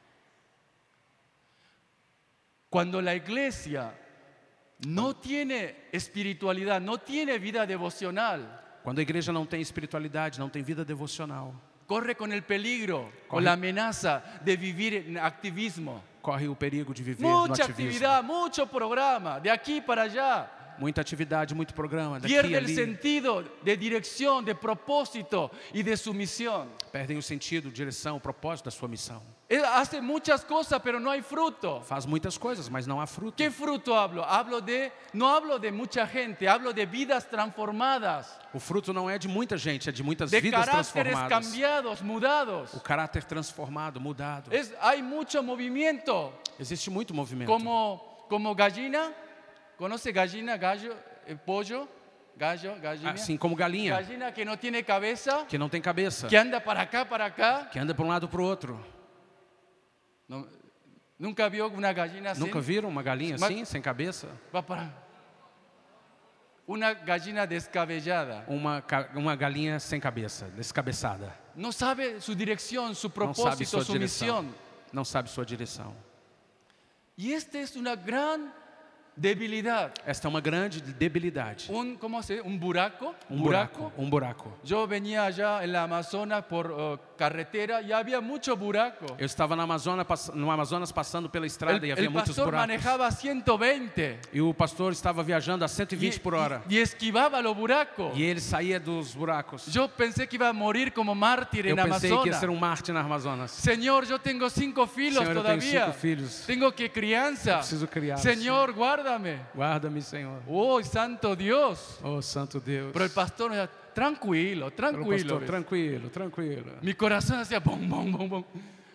Cuando la iglesia no tiene espiritualidad, no tiene vida devocional, Quando a igreja não tem espiritualidade, não tem vida devocional, corre con el peligro, con Corre. la amenaza de vivir en activismo. corre o perigo de viver no Mucha ativismo. actividad, mucho programa, de aquí para allá. Muita atividade, muito programa, daqui Pierde e el ali. sentido de dirección, de propósito y de sumisión. Perdem o sentido, direção, o propósito da sua missão. Él hace muchas cosas, pero no hay fruto. Faz muitas coisas, mas não há fruto. ¿Qué fruto hablo? Hablo de, no hablo de mucha gente, hablo de vidas transformadas, O fruto não é de muita gente, é de muitas de vidas caracteres transformadas. cambiados, mudados. O caráter transformado, mudado. Es, hay mucho movimiento, Existe muito movimento. como, como gallina. ¿Conoce gallina, gallo, eh, pollo? Gallo, gallina. Assim como galinha, Gallina que no tiene cabeza, que não tem cabeça, que anda para acá, para acá. que anda para um lado para o outro. No, ¿Nunca vio una gallina así? Nunca viram uma galinha Mas- assim, sem cabeça? Va para... una gallina descabellada. uma, ca- uma galinha sem cabeça, descabeçada. No sabe su dirección, su Não sabe propósito, sua su direção. misión. Não sabe sua direção. Y esta es una gran debilidad. Esta é uma grande debilidade. Un, ¿cómo se dice? Un buraco. Um buraco. Um buraco. Yo venía allá en la Amazonas por uh, carretera y había mucho buraco. Eu estava na Amazonas, pass- no Amazonas passando pela estrada El, e havia el muitos pastor buracos. manejaba ciento veinte E o pastor estava viajando a cento e y, vinte por hora. y- y esquivaba los buracos. E ele saía dos buracos. Yo pensé que iba a morir como mártir Eu en pensei que ia Amazonas. ser um Marte na Amazonas. Señor, yo tengo cinco filos Senhor, eu tenho todavía. cinco filhos. Tengo que crianza. Eu preciso criá-los. Señor, guárdame. Guarda-me, Senhor. Oh, santo Dios. Oh, santo Deus. Pero el pastor me decía, tranquilo, Pelo tranquilo. pastor, tranquilo, tranquilo. Mi corazón hacía bom, bom, bom, bom.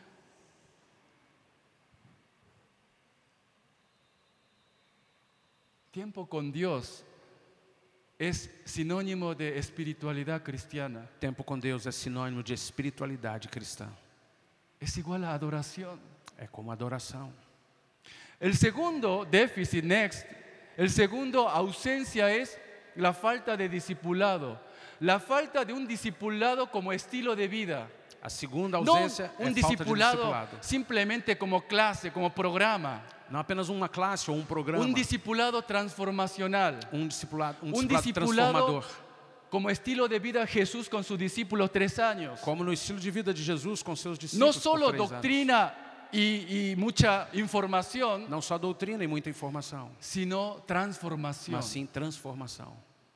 Tiempo con Dios es sinónimo de espiritualidad cristiana. Tempo com Deus é sinônimo de espiritualidade cristã. Es igual a adoración. É como adoração. El segundo déficit, next, el segundo ausencia es la falta de discipulado. La falta de un discipulado como estilo de vida. A segunda No ausência é un falta de discipulado discipulado. simplemente como clase, como programa. Não apenas uma classe ou um programa. Un discipulado transformacional. Um discipulado, um Un discipulado discipulado transformador. como estilo de vida Jesús con sus discípulos tres años. Como no estilo de vida de Jesus com seus No discípulos solo por três anos. doctrina y, y mucha información, Não só doutrina e muita informação, sino transformación. mas sim transformação.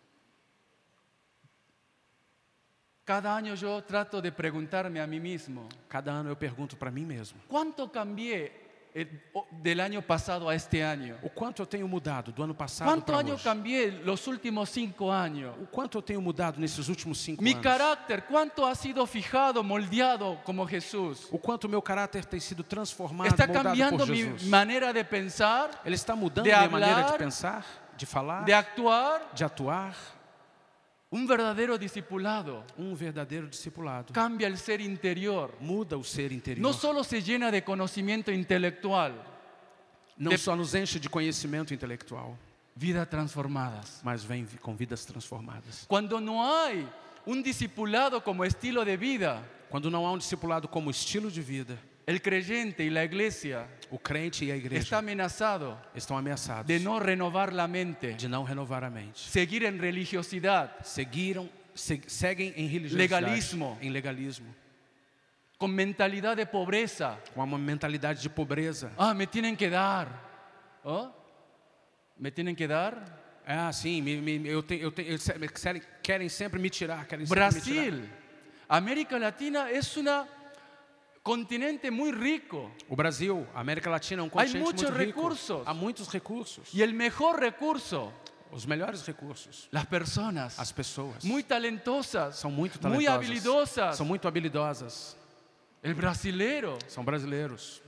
Cada año yo trato de preguntarme a mí mismo, Cada ano eu pergunto para mim mesmo, ¿cuánto cambié el- o- del año pasado a este año? o quanto eu tenho mudado do ano passado ¿Cuánto para año hoje? cambié los últimos cinco años? O quanto eu tenho mudado nesses últimos cinco Mi anos? carácter, ¿cuánto ha sido fijado, moldeado como Jesús? O quanto o meu caráter tem sido transformado, ¿Está moldado cambiando por mi Jesus? manera de pensar, Ele está mudando de minha maneira de hablar, pensar, de falar, de actuar? de atuar. Un verdadero discipulado Um verdadeiro discipulado cambia el ser interior. muda o ser interior. No solo se llena de conocimiento intelectual, Não de- só nos enche de conhecimento intelectual, vidas transformadas. mas vem com vidas transformadas. Cuando no hay un discipulado como estilo de vida, Quando não há um discipulado como estilo de vida, el creyente y la iglesia o crente e a está igreja amenazado estão ameaçados de no renovar la mente, de não renovar a mente. seguir en religiosidad, Seguiram, se- seguem em religiosidade, Legalismo. em legalismo, con mentalidad de pobreza. com uma mentalidade de pobreza. Ah, me tienen que dar. ¿Oh? ¿Me tienen que dar? Ah, sim, me, me, eu tenho, eu tenho, eles querem, querem sempre me tirar, querem sempre me tirar. Brasil, América Latina es un continente muy rico. O Brasil, a América Latina é um Há continente muitos muito rico. recursos. Há muitos recursos. Y el mejor recurso, Os melhores recursos. las personas, As pessoas muy talentosas, são muito muy talentosas. habilidosas. São muito habilidosas. El brasilero, São brasileiros.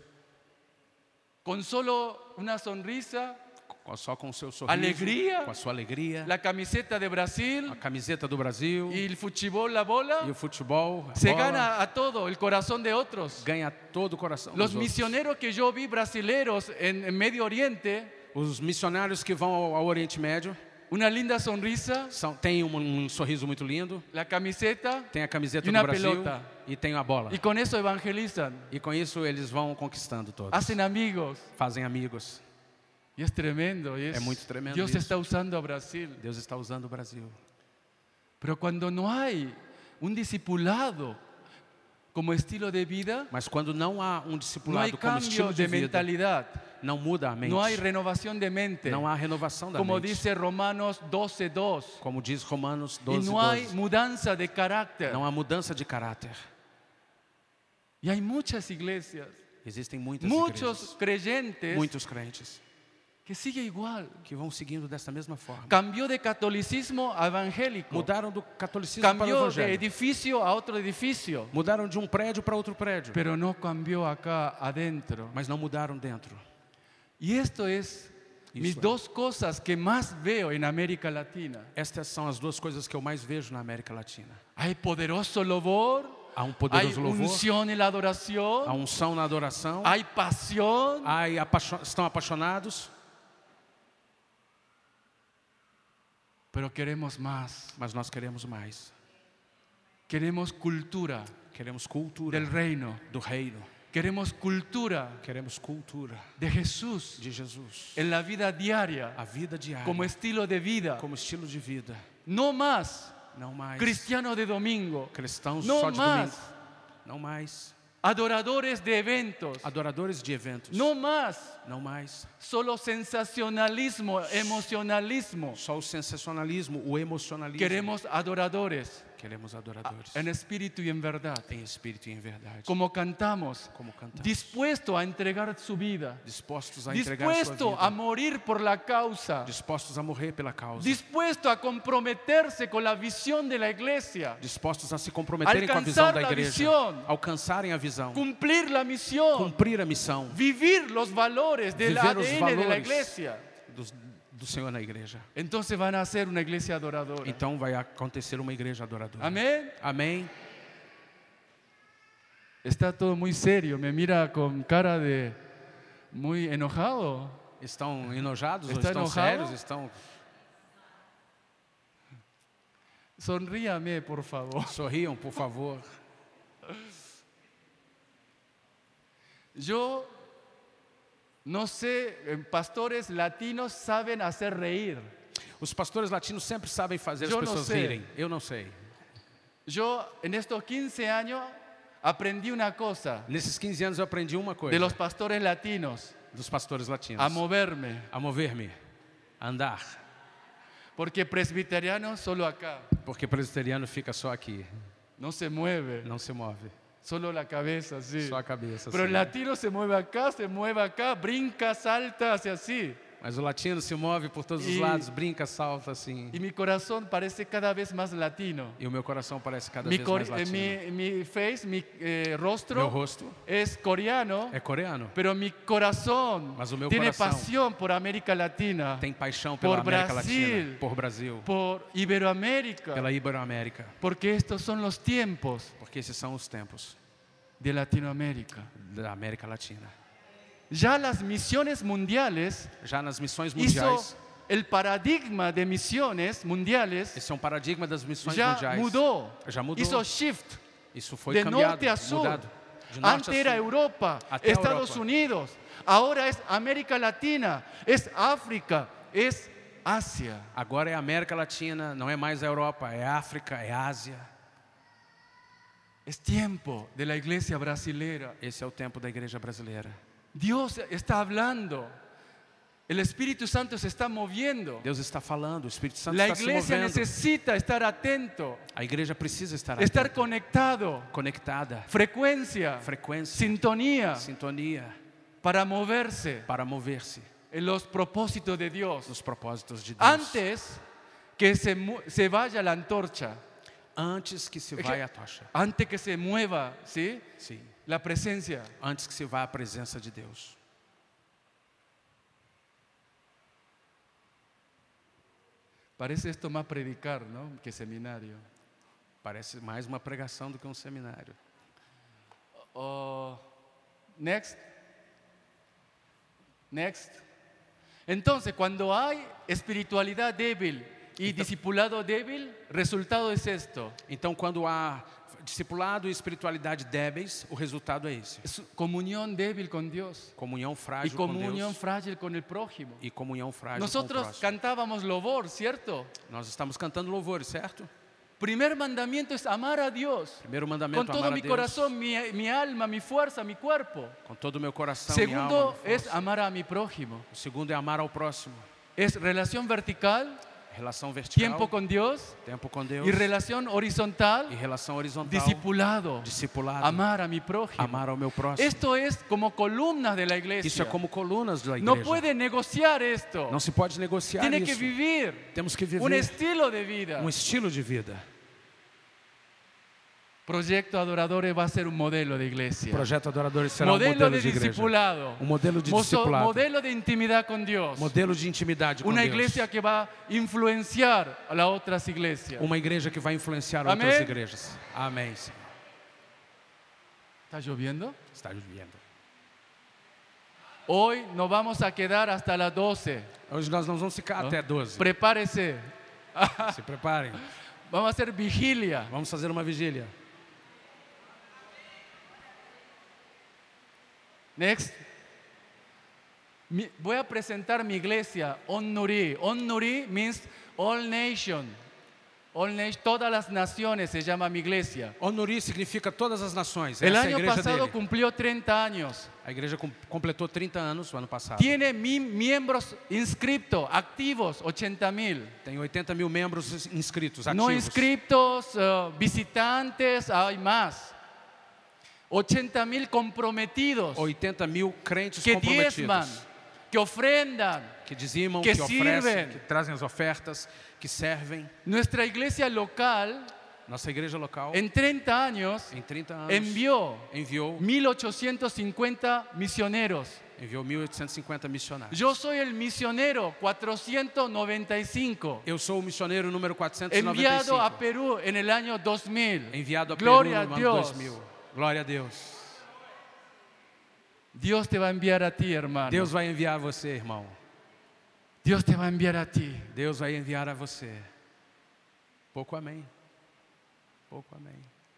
con solo una sonrisa, Com- Só com o seu sorriso. Alegria. Com a sua alegria. la camiseta de A Brasil camiseta do Brasil. y el fútbol, la bola, E o futebol. A se bola, gana a todo el corazón de otros. ganha todo o coração. Los dos outros. misioneros que yo vi brasileros en, en Medio Oriente, Os missionários que vão ao, ao Oriente Médio una linda sonrisa, são, têm um, um sorriso muito lindo. la camiseta Tem a camiseta e do uma Brasil. pelota. E tem a bola. y con eso evangelizan, E com isso eles vão conquistando todos. hacen amigos. Fazem amigos. Y es tremendo. Y es, Es muy tremendo Dios eso. está usando a Brasil. Deus está usando o Brasil. Pero cuando no hay un discipulado como estilo de vida, Mas quando não há um no hay discipulado como cambio estilo de de vida, mentalidad, não muda a mente. no hay renovación de mente, Não há renovação da como mente. dice Romanos doce dos, Como diz Romanos y doze, no hay doze. mudanza de carácter. Não há mudança de caráter. Y hay muchas iglesias, Existem muitas muchos igrejas, creyentes muitos crentes que sigue igual. que vão seguindo desta mesma forma. Cambió de catolicismo a evangélico, Mudaram do catolicismo para o cambió de evangelho. edificio a otro edificio, Mudaram de um prédio para outro prédio. pero no cambió acá adentro. Mas não mudaram dentro. Y esto es mis Isso é. dos cosas que más veo en América Latina. Estas são as duas coisas que eu mais vejo na América Latina. Hay poderoso louvor, Há um hay poderoso louvor, unción en la há adoración, unção na adoração, hay pasión, há apaixo- estão apaixonados, pero queremos más. Mas nós queremos mais. Queremos cultura Queremos cultura del reino. do reino. Queremos cultura Queremos cultura de Jesús de Jesus. en la vida diaria, A vida diária. como estilo de vida. Como estilo de vida. No más Não mais cristiano de domingo. cristãos No só de más domingo. Não mais adoradores de eventos. adoradores de eventos. No más Não mais solo sensacionalismo, emocionalismo. só o sensacionalismo, o emocionalismo. Queremos adoradores Queremos adoradores en espíritu y en verdad. em espírito e em verdade. Como cantamos, Como cantamos. dispuesto a entregar su vida, Dispostos a entregar sua dispuesto vida. a morir por la causa, Dispostos a morrer pela causa. dispuesto a comprometerse con la visión de la iglesia, Dispostos a se comprometerem com a visão alcanzar da la igreja. visión, Alcançarem a visão. cumplir la misión, Cumprir a missão. vivir los valores del Viver os A D N de la valores iglesia. do, do Senhor na igreja. Entonces van a ser una iglesia adoradora. Então vai acontecer uma igreja adoradora. Amén. Amém. Está todo muy serio, me mira con cara de muy enojado. Estão enojados ou Está estão enojado? sérios? Estão... Sonríame, por favor. Sorriam, por favor. Yo no sé, eh, pastores latinos saben hacer reír. Os pastores latinos sempre sabem fazer as Eu não pessoas sei. rirem. Eu não sei. Yo en estos quince años aprendí una cosa Nesses quinze anos eu aprendi uma coisa. de los pastores latinos, Dos pastores latinos. a moverme, A mover-me. A andar. porque presbiteriano solo acá, Porque presbiteriano fica só aqui. no se mueve, Não se move. solo la cabeza, así. Só a cabeça. Pero el assim. latino se mueve acá, se mueve acá, brinca, salta, hace así. Mas o latino se move por todos os E- lados, brinca, salta assim. Y mi corazón parece cada vez más latino. E o meu coração parece cada Mi, vez cor- mais eh, latino. mi, mi face, mi eh, Meu rostro rosto es coreano, é coreano. pero mi corazón Mas o meu tiene coração pasión por América Latina, Tem paixão pela Por América Brasil. Latina. Por Brasil. por Iberoamérica, Pela Iberoamérica. porque estos son los tiempos Porque esses são os tempos de Latinoamérica. da América Latina. Ya las misiones mundiales Já nas missões hizo mundiais, el paradigma de misiones mundiales, esse é um paradigma das missões ya mundiais. mudó, Já mudou. hizo shift. Isso foi de cambiado, norte a sur. mudado. De norte Antes a era sul. Europa, Até a Estados Europa. Unidos, ahora es América Latina, es África, es Asia. Agora é a América Latina, não é mais a Europa, é a África, é a Ásia. Es tiempo de la iglesia brasilera. Esse é o tempo da igreja brasileira. Dios está hablando. El Espíritu Santo se está moviendo. Deus está falando, o Espírito Santo La está se iglesia movendo. necesita estar atento, A igreja precisa estar estar atenta, conectado, conectada, frecuencia, frequência, sintonía, sintonia, para moverse para mover-se en los propósitos de Dios. nos propósitos de Deus. Antes que se, mu- se vaya la antorcha, Antes que se vai a tocha. antes que se mueva, ¿sí? Sim. La presencia. Antes que se vá a presença de Deus. Parece esto más predicar, ¿no? Que seminario. Parece mais uma pregação do que um seminário. Oh, next. Next. Entonces, cuando hay espiritualidad débil y discipulado débil, resultado es esto. Então, quando há discipulado e espiritualidade débeis, o resultado é esse. Es comunión débil con Dios Comunhão y frágil com comunión Deus frágil con el prójimo. e comunhão frágil com o Nosotros próximo. cantábamos louvor, ¿cierto? Nós estamos cantando louvores, certo? Primer mandamiento es amar a Dios Primeiro con mandamento, todo amar a mi Deus. corazón, mi, mi alma, mi fuerza, mi cuerpo. Com todo o meu coração, minha alma, Segundo minha es força. amar a mi prójimo. O segundo é amar ao próximo. Es relación vertical, Relação vertical, tiempo con Dios, tempo com Deus y relación horizontal, e relação horizontal, discipulado, discipulado, amar a mi prójimo. amar ao meu próximo. Esto es como columnas de la Isso iglesia. é como colunas da No igreja. puede negociar esto. Não se pode negociar Tiene que isso. vivir Temos que un viver estilo de vida. um estilo de vida. Proyecto Adoradores va a ser un modelo de iglesia. O projeto Adoradores será um Modelo modelo de de igreja. discipulado. Um modelo de Mozo- discipulado. Modelo de intimidad con Dios. Modelo de intimidade com Una Deus. iglesia que va a influenciar a las otras iglesias. Uma igreja que vai influenciar Amém? outras igrejas. Amém, Senhor. ¿Está lloviendo? Está vivendo. Hoy nos vamos a quedar hasta las doce. Hoje nós não vamos ficar ¿no? até doze. Prepárese. Se preparem. Vamos a hacer vigilia. Vamos fazer uma vigília. Next. Mi- voy a presentar mi iglesia, On-Nuri. On-Nuri means all nation. All nation. Todas las naciones se llama mi iglesia. Onuri significa todas as nações. El Essa é a año igreja pasado dele. cumplió treinta años. A igreja com- completou trinta anos o ano passado. Tiene mi- miembros inscriptos, activos, ochenta mil. Tem oitenta mil membros inscritos, No ativos. inscriptos, uh, visitantes, hay más. ochenta mil comprometidos oitenta mil crentes que diezman, comprometidos. que ofrendan. Que dizimam, que que, oferecem, sirvem. que trazem as ofertas, que servem. Nuestra iglesia local, Nossa igreja local, en treinta años, em trinta anos, envió enviou, mil ochocientos cincuenta misioneros. enviou mil oitocentos e cinquenta missionários. Yo soy el misionero cuatrocientos noventa y cinco, Eu sou o missioneiro número quatrocentos e noventa e enviado cinco. a Perú en el año dos mil. Enviado a Gloria Peru a no ano Dios. dois mil. Glória a Deus. Dios te va a enviar a ti, hermano. Deus vai enviar você, irmão. Dios te va a enviar a ti. Deus vai enviar a você. Pouco amém. Pouco amém.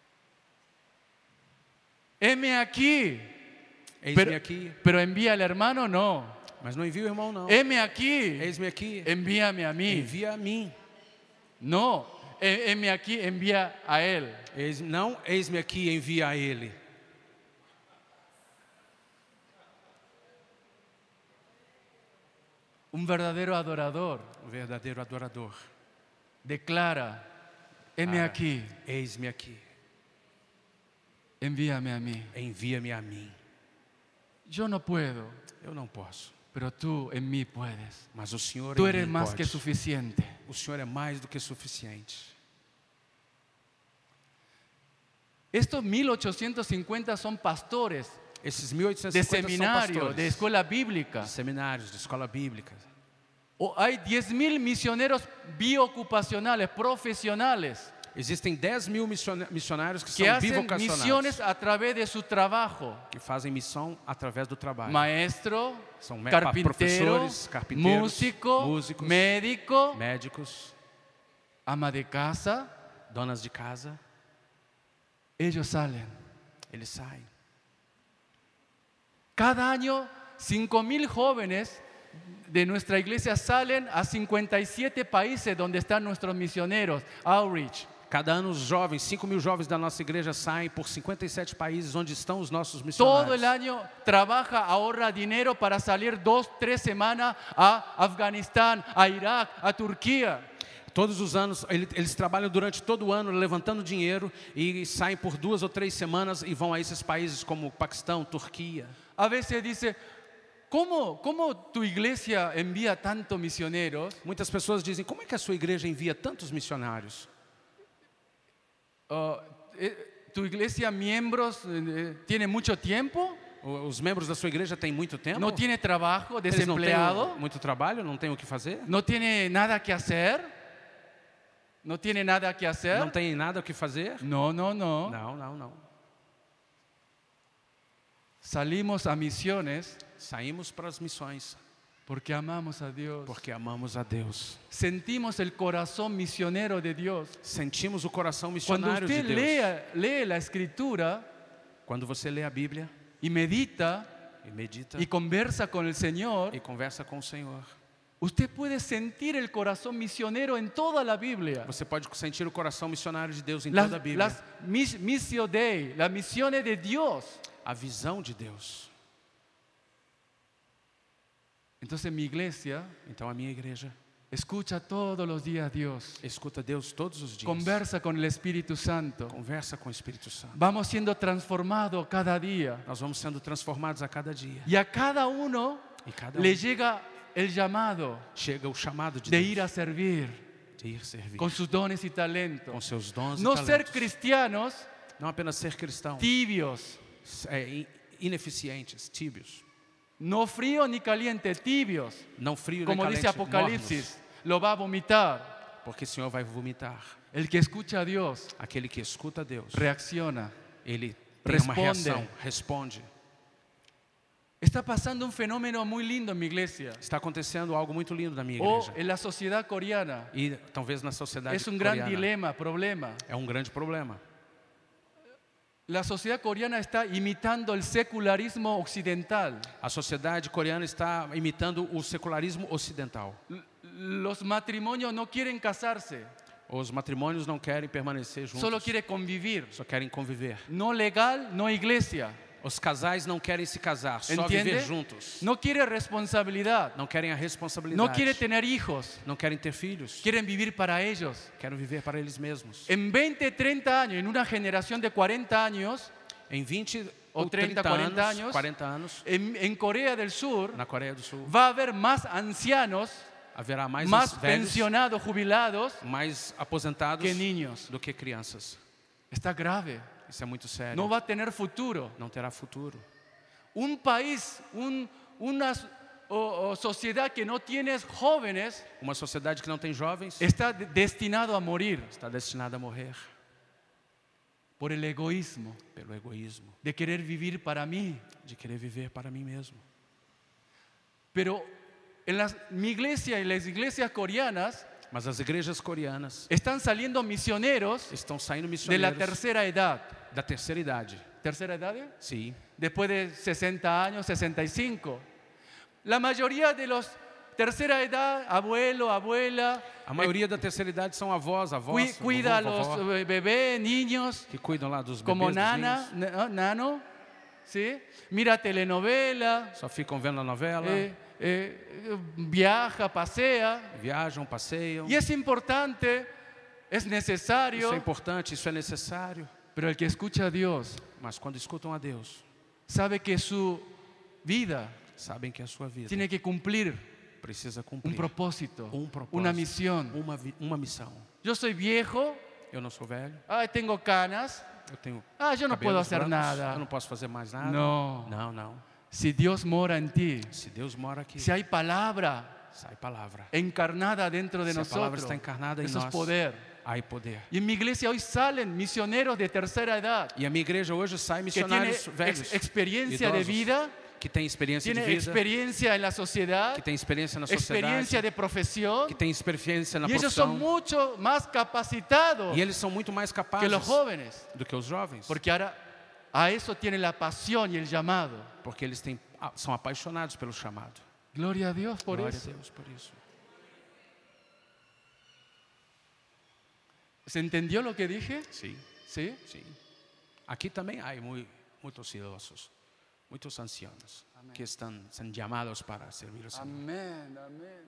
Heme aquí. Eis-me Pero, aqui. pero envía al hermano, no. Mas não envia o irmão, não. Heme aquí. Eis-me aqui. Envíame a mí. Envia a mim. No. He- Heme aquí, envía a él. Eis, não, eis-me aqui, envia a ele. Un verdadero adorador O verdadeiro adorador. declara, heme Ah, aquí, Eis-me aqui. envíame a mí. Envia-me a mim. Yo no puedo, Eu não posso. pero tú en mí puedes. Mas o Senhor Tú em eres mim más pode. que suficiente. O Senhor é mais do que suficiente. Estos mil ochocientos cincuenta son pastores Esses mil oitocentos de e cinquenta são seminario, pastores. de escuela bíblica. De seminários, de escola bíblica. O hay diez mil misioneros biocupacionales, profesionales, Existem dez mil missiona- missionários que que são hacen bivocacionados. misiones a través de su trabajo. Que fazem missão através do trabalho. Maestro, São me- carpintero, professores, carpinteiros, músico, músicos, médico, médicos, ama de casa. donas de casa. Ellos salen. Eles saem. Cada año, cinco mil jóvenes de nuestra iglesia salen a cincuenta y siete países donde están nuestros misioneros, outreach. Cada ano os jovens, cinco mil jovens da nossa igreja saem por cinquenta e sete países onde estão os nossos Todo el missionários. año trabaja, ahorra dinero para salir dos, tres semanas a Afganistán, a Irak, a Turquía. Todos os anos, ele- eles trabalham durante todo o ano levantando dinheiro e saem por duas ou três semanas e vão a esses países como Paquistão, Turquia. A veces dice, ¿cómo, cómo tu iglesia envía tantos misioneros? Muitas pessoas dizem, como é que a sua igreja envia tantos missionários? Uh, eh, ¿Tu iglesia miembros eh, tiene mucho tiempo? O- Os membros da sua igreja têm muito tempo? ¿No tiene trabajo? Eles não têm ¿Desempleado? muito trabalho, não têm o que fazer? ¿No tiene nada que hacer? ¿No tiene nada que hacer? Não têm nada o que fazer? No, no, no. Não, não, não. Salimos a misiones Saímos para as missões porque amamos a Dios. porque amamos a Deus. Sentimos el corazón misionero de Dios. Sentimos o coração Cuando missionário de usted Deus. lea, lee la escritura Quando você lê a Bíblia y medita e medita y conversa con el Señor, e conversa com o Senhor, usted puede sentir el corazón misionero en toda la Biblia. você pode sentir o coração missionário de Deus em Las, toda a Bíblia. las mis- missio Dei, las misiones de Dios. A visão de Deus. Entonces mi iglesia Então a minha igreja escucha todos los días a Dios. escuta Deus todos os dias. Conversa con el Espíritu Santo. Conversa com o Espírito Santo. Vamos siendo transformados cada día. Nós vamos sendo transformados a cada dia. Y a cada uno E cada le um llega el llamado chega o chamado de de Deus ir a servir de ir servir con sus dones y com talentos. seus dons No e ser talentos. cristianos Não apenas ser cristão, tibios, é, i- ineficientes, tíbios, no frío ni caliente, tibios. não frio nem Como calente, dice Apocalipsis, lo va a vomitar. mornos, porque o Senhor vai vomitar. El que escucha a Dios Aquele que escuta a Deus, reacciona. ele tem uma Responde. reação, responde. Está pasando un fenómeno muy lindo en mi iglesia. Está acontecendo algo muito lindo na minha O igreja. en la sociedad coreana. E talvez na sociedade Es un gran coreana. dilema, problema. É um grande problema. La sociedad coreana está imitando el secularismo occidental. A sociedade coreana está imitando o secularismo ocidental. L- Los matrimonios no quieren casarse, Os matrimônios não querem permanecer juntos, solo quieren convivir. só querem conviver. No legal, no iglesia. Os casais não querem se casar, só ¿Entiende? viver juntos. No quiere responsabilidad. Não querem a responsabilidade. No quiere tener hijos. Não querem ter filhos. Quieren vivir para ellos. Querem viver para eles mesmos. En veinte, treinta años, en una generación de cuarenta años, Em vinte ou ou trinta, trinta quarenta anos, anos, quarenta anos, en, en Corea del Sur na Coreia do Sul, va a haber más ancianos, haverá mais más velhos, pensionados, jubilados mais aposentados que niños. do que crianças. Está grave. Isso é muito sério. No va a tener futuro. Não terá futuro. Un país, un- una o- o sociedad que no tiene jóvenes Uma sociedade que não tem jovens está de- destinado a morir está destinada a morrer por el egoísmo pelo egoísmo, de querer vivir para mí. de querer viver para mim mesmo. Pero en las, mi iglesia y las iglesias coreanas Mas as igrejas coreanas están saliendo misioneros estão saindo de la missionários tercera edad. da terceira idade. ¿Tercera edad? Sim. Después de sesenta años, sesenta y cinco. La mayoría de los tercera edad, abuelo, abuela, A maioria da terceira idade são avós, cui- avós, cuida a vovô, los vovó, eh, bebés, niños, que cuidam lá dos como bebês, dos nana, ninhos. na- nano, ¿sí? Mira telenovela, Só ficam vendo a novela, eh, eh, viaja, pasea. viajam, passeiam. Y es importante, es necesario, Isso é importante, isso é necessário. pero el que escucha a Dios Mas quando escutam a Deus, sabe que su vida sabem que a sua vida tiene que cumplir precisa un cumprir propósito, um propósito, una misión. uma, vi- uma missão. Yo soy viejo, Eu não sou velho, ay, tengo canas, eu tenho ah, yo no puedo cabelos hacer brancos, nada. eu não posso fazer mais nada. No. Não, não. Si Dios mora en ti, Se Deus mora aqui, si hay palabra sai palavra. encarnada dentro de Se a palavra nosotros, está encarnada em eso es nós, poder. há poder. Y en mi iglesia hoy salen misioneros de tercera edad E a minha igreja hoje sai que tiene missionários velhos, ex- experiencia de idosos, vida, que têm experiência de tiene vida, experiencia en la sociedad, que têm experiência na experiencia sociedade, de profesión, que têm experiência na y ellos son profissão. mucho más capacitados E eles são muito mais que capazes los jóvenes, do que os jovens, porque ahora a eso tiene la pasión y el llamado. porque eles têm, ah, são apaixonados pelo chamado. Gloria a Dios por Glória eso. a Deus por isso. ¿Se entendió lo que dije? Sim, ¿Sí? sim. Aqui também há mui- muitos idosos, muitos ancianos que estão sendo chamados para servir ao Senhor. Amén, amén.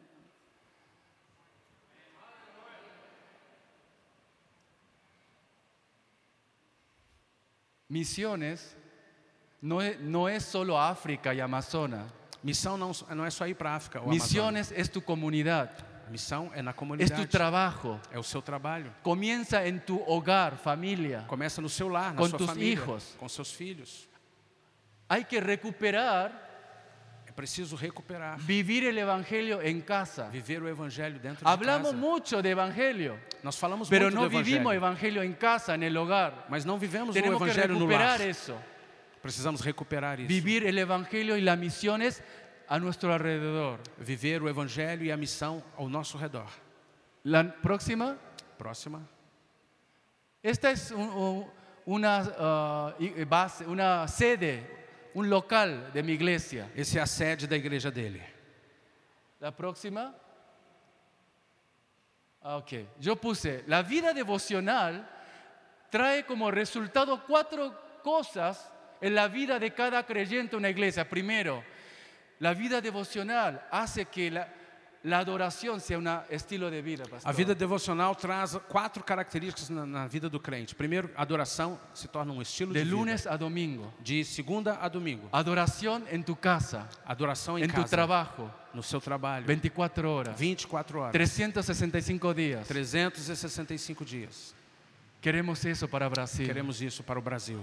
Misiones no es, no es solo África y Amazonas. Missão não, não é só ir para a África ou Amazônia. Misiones es tu comunidad, A missão é na es comunidade, tu trabajo. é o seu trabalho. Comienza en tu hogar, familia. Começa no seu lar, na Com sua tus família, hijos. com seus filhos. Hay que recuperar, É preciso recuperar, vivir el Evangelio en casa. viver o evangelho dentro de Hablamos casa. mucho de Evangelio, Nós falamos pero muito no do vivimos evangelho, Evangelio en casa, en el hogar. mas não vivemos o Tenemos que evangelho no lar. recuperar eso. Precisamos recuperar isso. Vivir el Evangelio y las misiones a nuestro alrededor. Viver o evangelho e a missão ao nosso redor. La próxima. Próxima. Esta es un- un- una, ah, i- base, una sede, un local de mi iglesia. Essa é a sede da igreja dele. La próxima. Ah, ok. Yo puse, la vida devocional trae como resultado cuatro cosas en la vida de cada creyente en una iglesia. Primero, la vida devocional hace que la, la adoración sea un estilo de vida, pastor. A vida devocional traz quatro características na, na vida do crente. Primeiro, a adoração se torna um estilo De de vida. lunes a domingo. De segunda a domingo. Adoración en tu casa, Adoração em en tu casa, trabajo, no seu trabalho. veinticuatro horas, vinte e quatro horas. trescientos sesenta y cinco días. trezentos e sessenta e cinco dias. Queremos eso para Brasil. Queremos isso para o Brasil.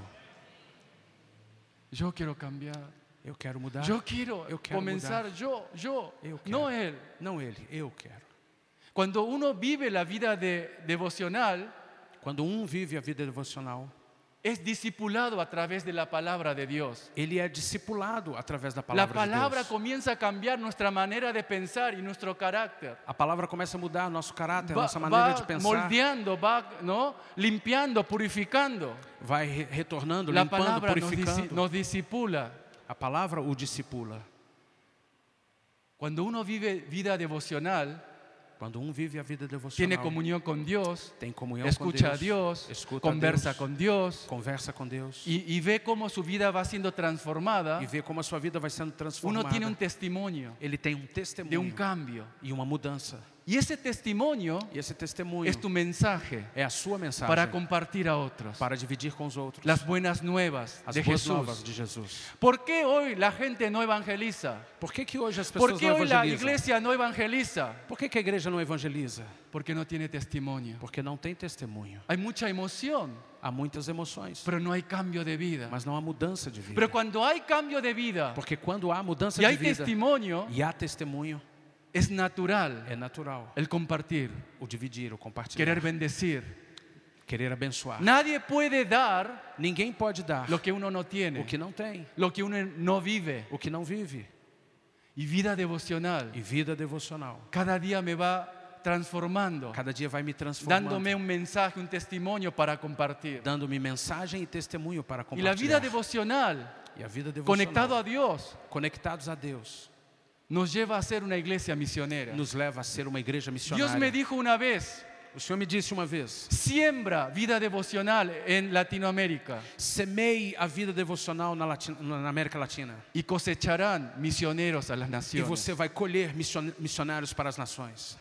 Yo quiero cambiar. Eu quero mudar. Yo quiero Eu quero comenzar, mudar. yo, yo, Eu quero. no él. Não ele, eu quero. Cuando uno vive la vida de, devocional, Quando um vive a vida devocional, es discipulado a través de la palabra de Dios. ele é discipulado através da La palavra de palabra Deus. comienza a cambiar nuestra manera de pensar y nuestro carácter. A palavra começa a mudar nosso caráter, Va, nossa maneira de va pensar. moldeando, va, ¿no?, limpiando, purificando. Vai re- retornando, La limpando, palabra nos, disi- purificando. nos disipula. A palavra o discipula. Cuando uno vive vida devocional, Quando um vive a vida tiene devocional, comunión con Dios, tem comunhão escucha com a Dios, escuta conversa a Deus, con Dios conversa com Deus y, y ve cómo su vida va siendo transformada, e vê como a sua vida vai sendo uno transformada. tiene un testimonio Ele tem um de un testemunho cambio. e uma mudança. Y ese testimonio E esse testemunho es tu mensaje é a sua mensagem para compartir a otros para dividir com os outros las buenas nuevas as de boas novas Jesús. de Jesus. ¿Por qué hoy la gente no evangeliza? Por que, que hoje as ¿Por pessoas qué não hoy la evangelizam? iglesia no evangeliza? Por que, que a igreja não evangeliza? Porque no tiene testimonio. Porque não tem testemunho. Hay mucha emoción, Há muitas emoções, pero no hay cambio de vida. mas não há mudança de vida. Pero cuando hay cambio de vida Porque quando há mudança y de hay vida testimonio, e há testemunho, es natural é natural el compartir, o dividir, o compartilhar, querer bendecir. querer abençoar. Nadie puede dar Ninguém pode dar lo que uno no tiene, o que não tem, lo que uno no vive. o que não vive. Y vida devocional E vida devocional. cada día me va transformando, Cada dia vai me transformando, dándome un mensaje, un testimonio para compartir. dando-me mensagem e testemunho para Y la vida compartilhar. devocional, E a vida devocional, conectado a Dios, conectados a Deus, nos lleva a ser una iglesia misionera. nos leva a ser uma igreja Dios missionária. me dijo una vez, O Senhor me disse uma vez: siembra vida devocional en Latinoamérica semeie a vida devocional na, Latina, na América Latina. y cosecharán misioneros a las E naciones. você vai colher mission- missionários para as nações.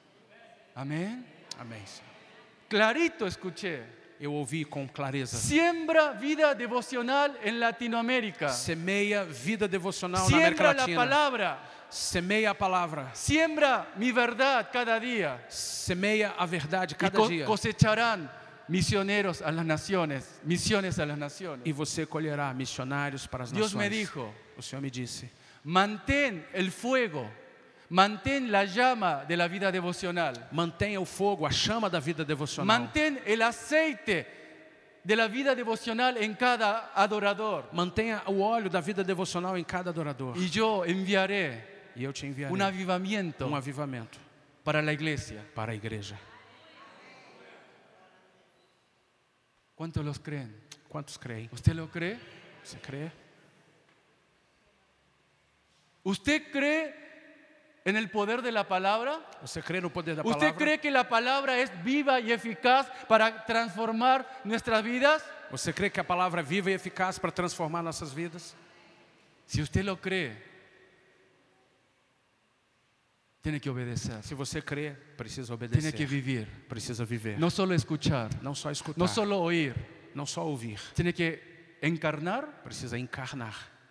Amén. Amém. Senhor. Clarito escuché. Eu ouvi com clareza. Siembra vida devocional en Latinoamérica. Semeia vida devocional na América Siembra la Latina. palabra. Semeia a palavra. Siembra mi verdad cada día. Semeia a verdade Y cada co- dia. cosecharán misioneros a las naciones. Misiones a las E naciones. você colherá missionários para as Dios nações. me dijo, O Senhor me disse: mantén el fuego. Mantén la llama de la vida devocional. mantenha o fogo, a chama da vida devocional. Mantén el aceite de la vida devocional en cada adorador. Mantenha o óleo da vida devocional em cada adorador. Y yo enviaré E eu te enviarei un avivamiento um avivamento para la iglesia. para a igreja. ¿Cuántos los creen? Quantos creem? ¿Usted lo cree? Você crê? ¿Usted cree en el poder de la palabra? Você crê no poder da ¿Usted palavra? cree que la palabra es viva y eficaz para transformar nuestras vidas? Você crê que a palavra é viva e eficaz para transformar nossas vidas? Si usted lo cree, tiene que obedecer, Se você crê, precisa tiene obedecer. que vivir, Precisa viver. no solo escuchar, Não só escutar, no solo oír, não só ouvir. tiene que encarnar, Precisa encarnar.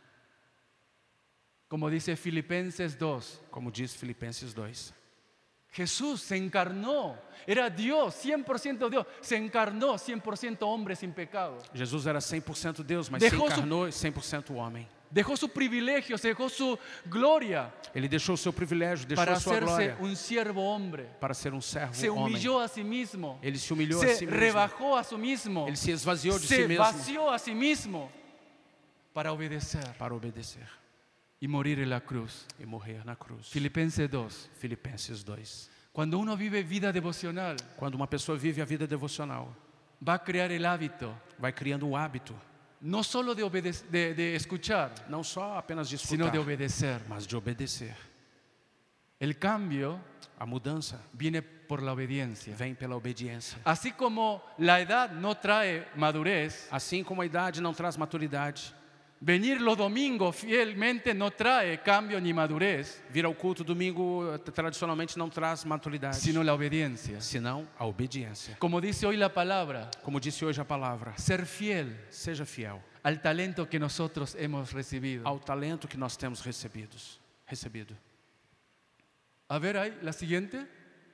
como dice Filipenses dos. Como diz Filipenses dois. Jesús se encarnó, era Dios, cien por ciento Dios, se encarnó, cien por ciento hombre sin pecado. Jesus era cem por cento Deus, mas Dejou se su- encarnou cem por cento homem. Dejó su privilegio, dejó su gloria Ele deixou o seu privilégio, deixou para a sua hacerse glória un siervo hombre. para ser um servo Se homem. humilló a sí mismo, Ele se humilhou a se si mesmo. rebajó a sí mismo, Ele se esvaziou de se si mesmo vació a sí mismo para obedecer para obedecer y morir en la cruz. e morrer na cruz. Filipenses dos. Filipenses dois. Cuando uno vive vida devocional, Quando uma pessoa vive a vida devocional, va a crear el hábito, vai criando um hábito, no solo de, obede- de, de escuchar, não só apenas de sino escutar, de obedecer. mas de obedecer. El cambio A mudança viene por la obediencia. vem pela obediência. Así como la edad no trae madurez, Assim como a idade não traz maturidade, venir los domingos fielmente no trae cambio ni madurez, vir ao culto domingo tradicionalmente não traz maturidade, sino la obediencia. senão a obediência. Como dice hoy la palabra, Como disse hoje a palavra, ser fiel seja fiel al talento que nosotros hemos recibido. ao talento que nós temos recebidos, recebido. A ver ahí, la siguiente.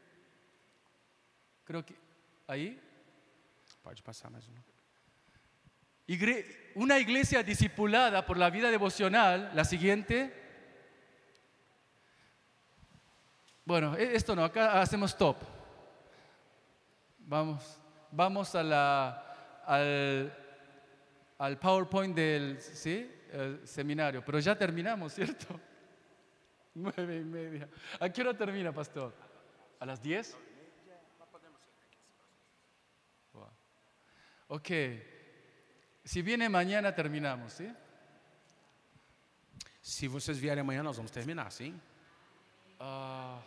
Creo que ahí. Pode passar mais uma. Igre- Una iglesia discipulada por la vida devocional, la siguiente. Bueno, e- esto no, acá hacemos stop. Vamos, vamos a la, al, al PowerPoint del ¿sí? El seminario, pero ya terminamos, ¿cierto? Nueve y media. ¿A qué hora termina, pastor? ¿A las diez? Wow. Ok. Si viene mañana, terminamos, ¿sí? Se vocês vierem amanhã, nós vamos terminar, sim? Ah,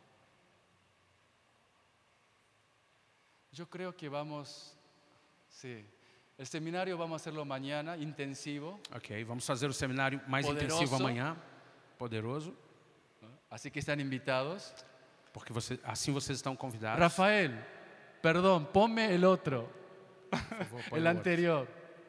yo creo que vamos, sí. El seminario vamos a hacerlo mañana, intensivo. Ok, vamos fazer o seminário mais Poderoso. intensivo amanhã. Poderoso. Así que están invitados. Porque você, assim vocês estão convidados. Rafael, perdón, ponme el otro, Por favor, põe el o outro. anterior.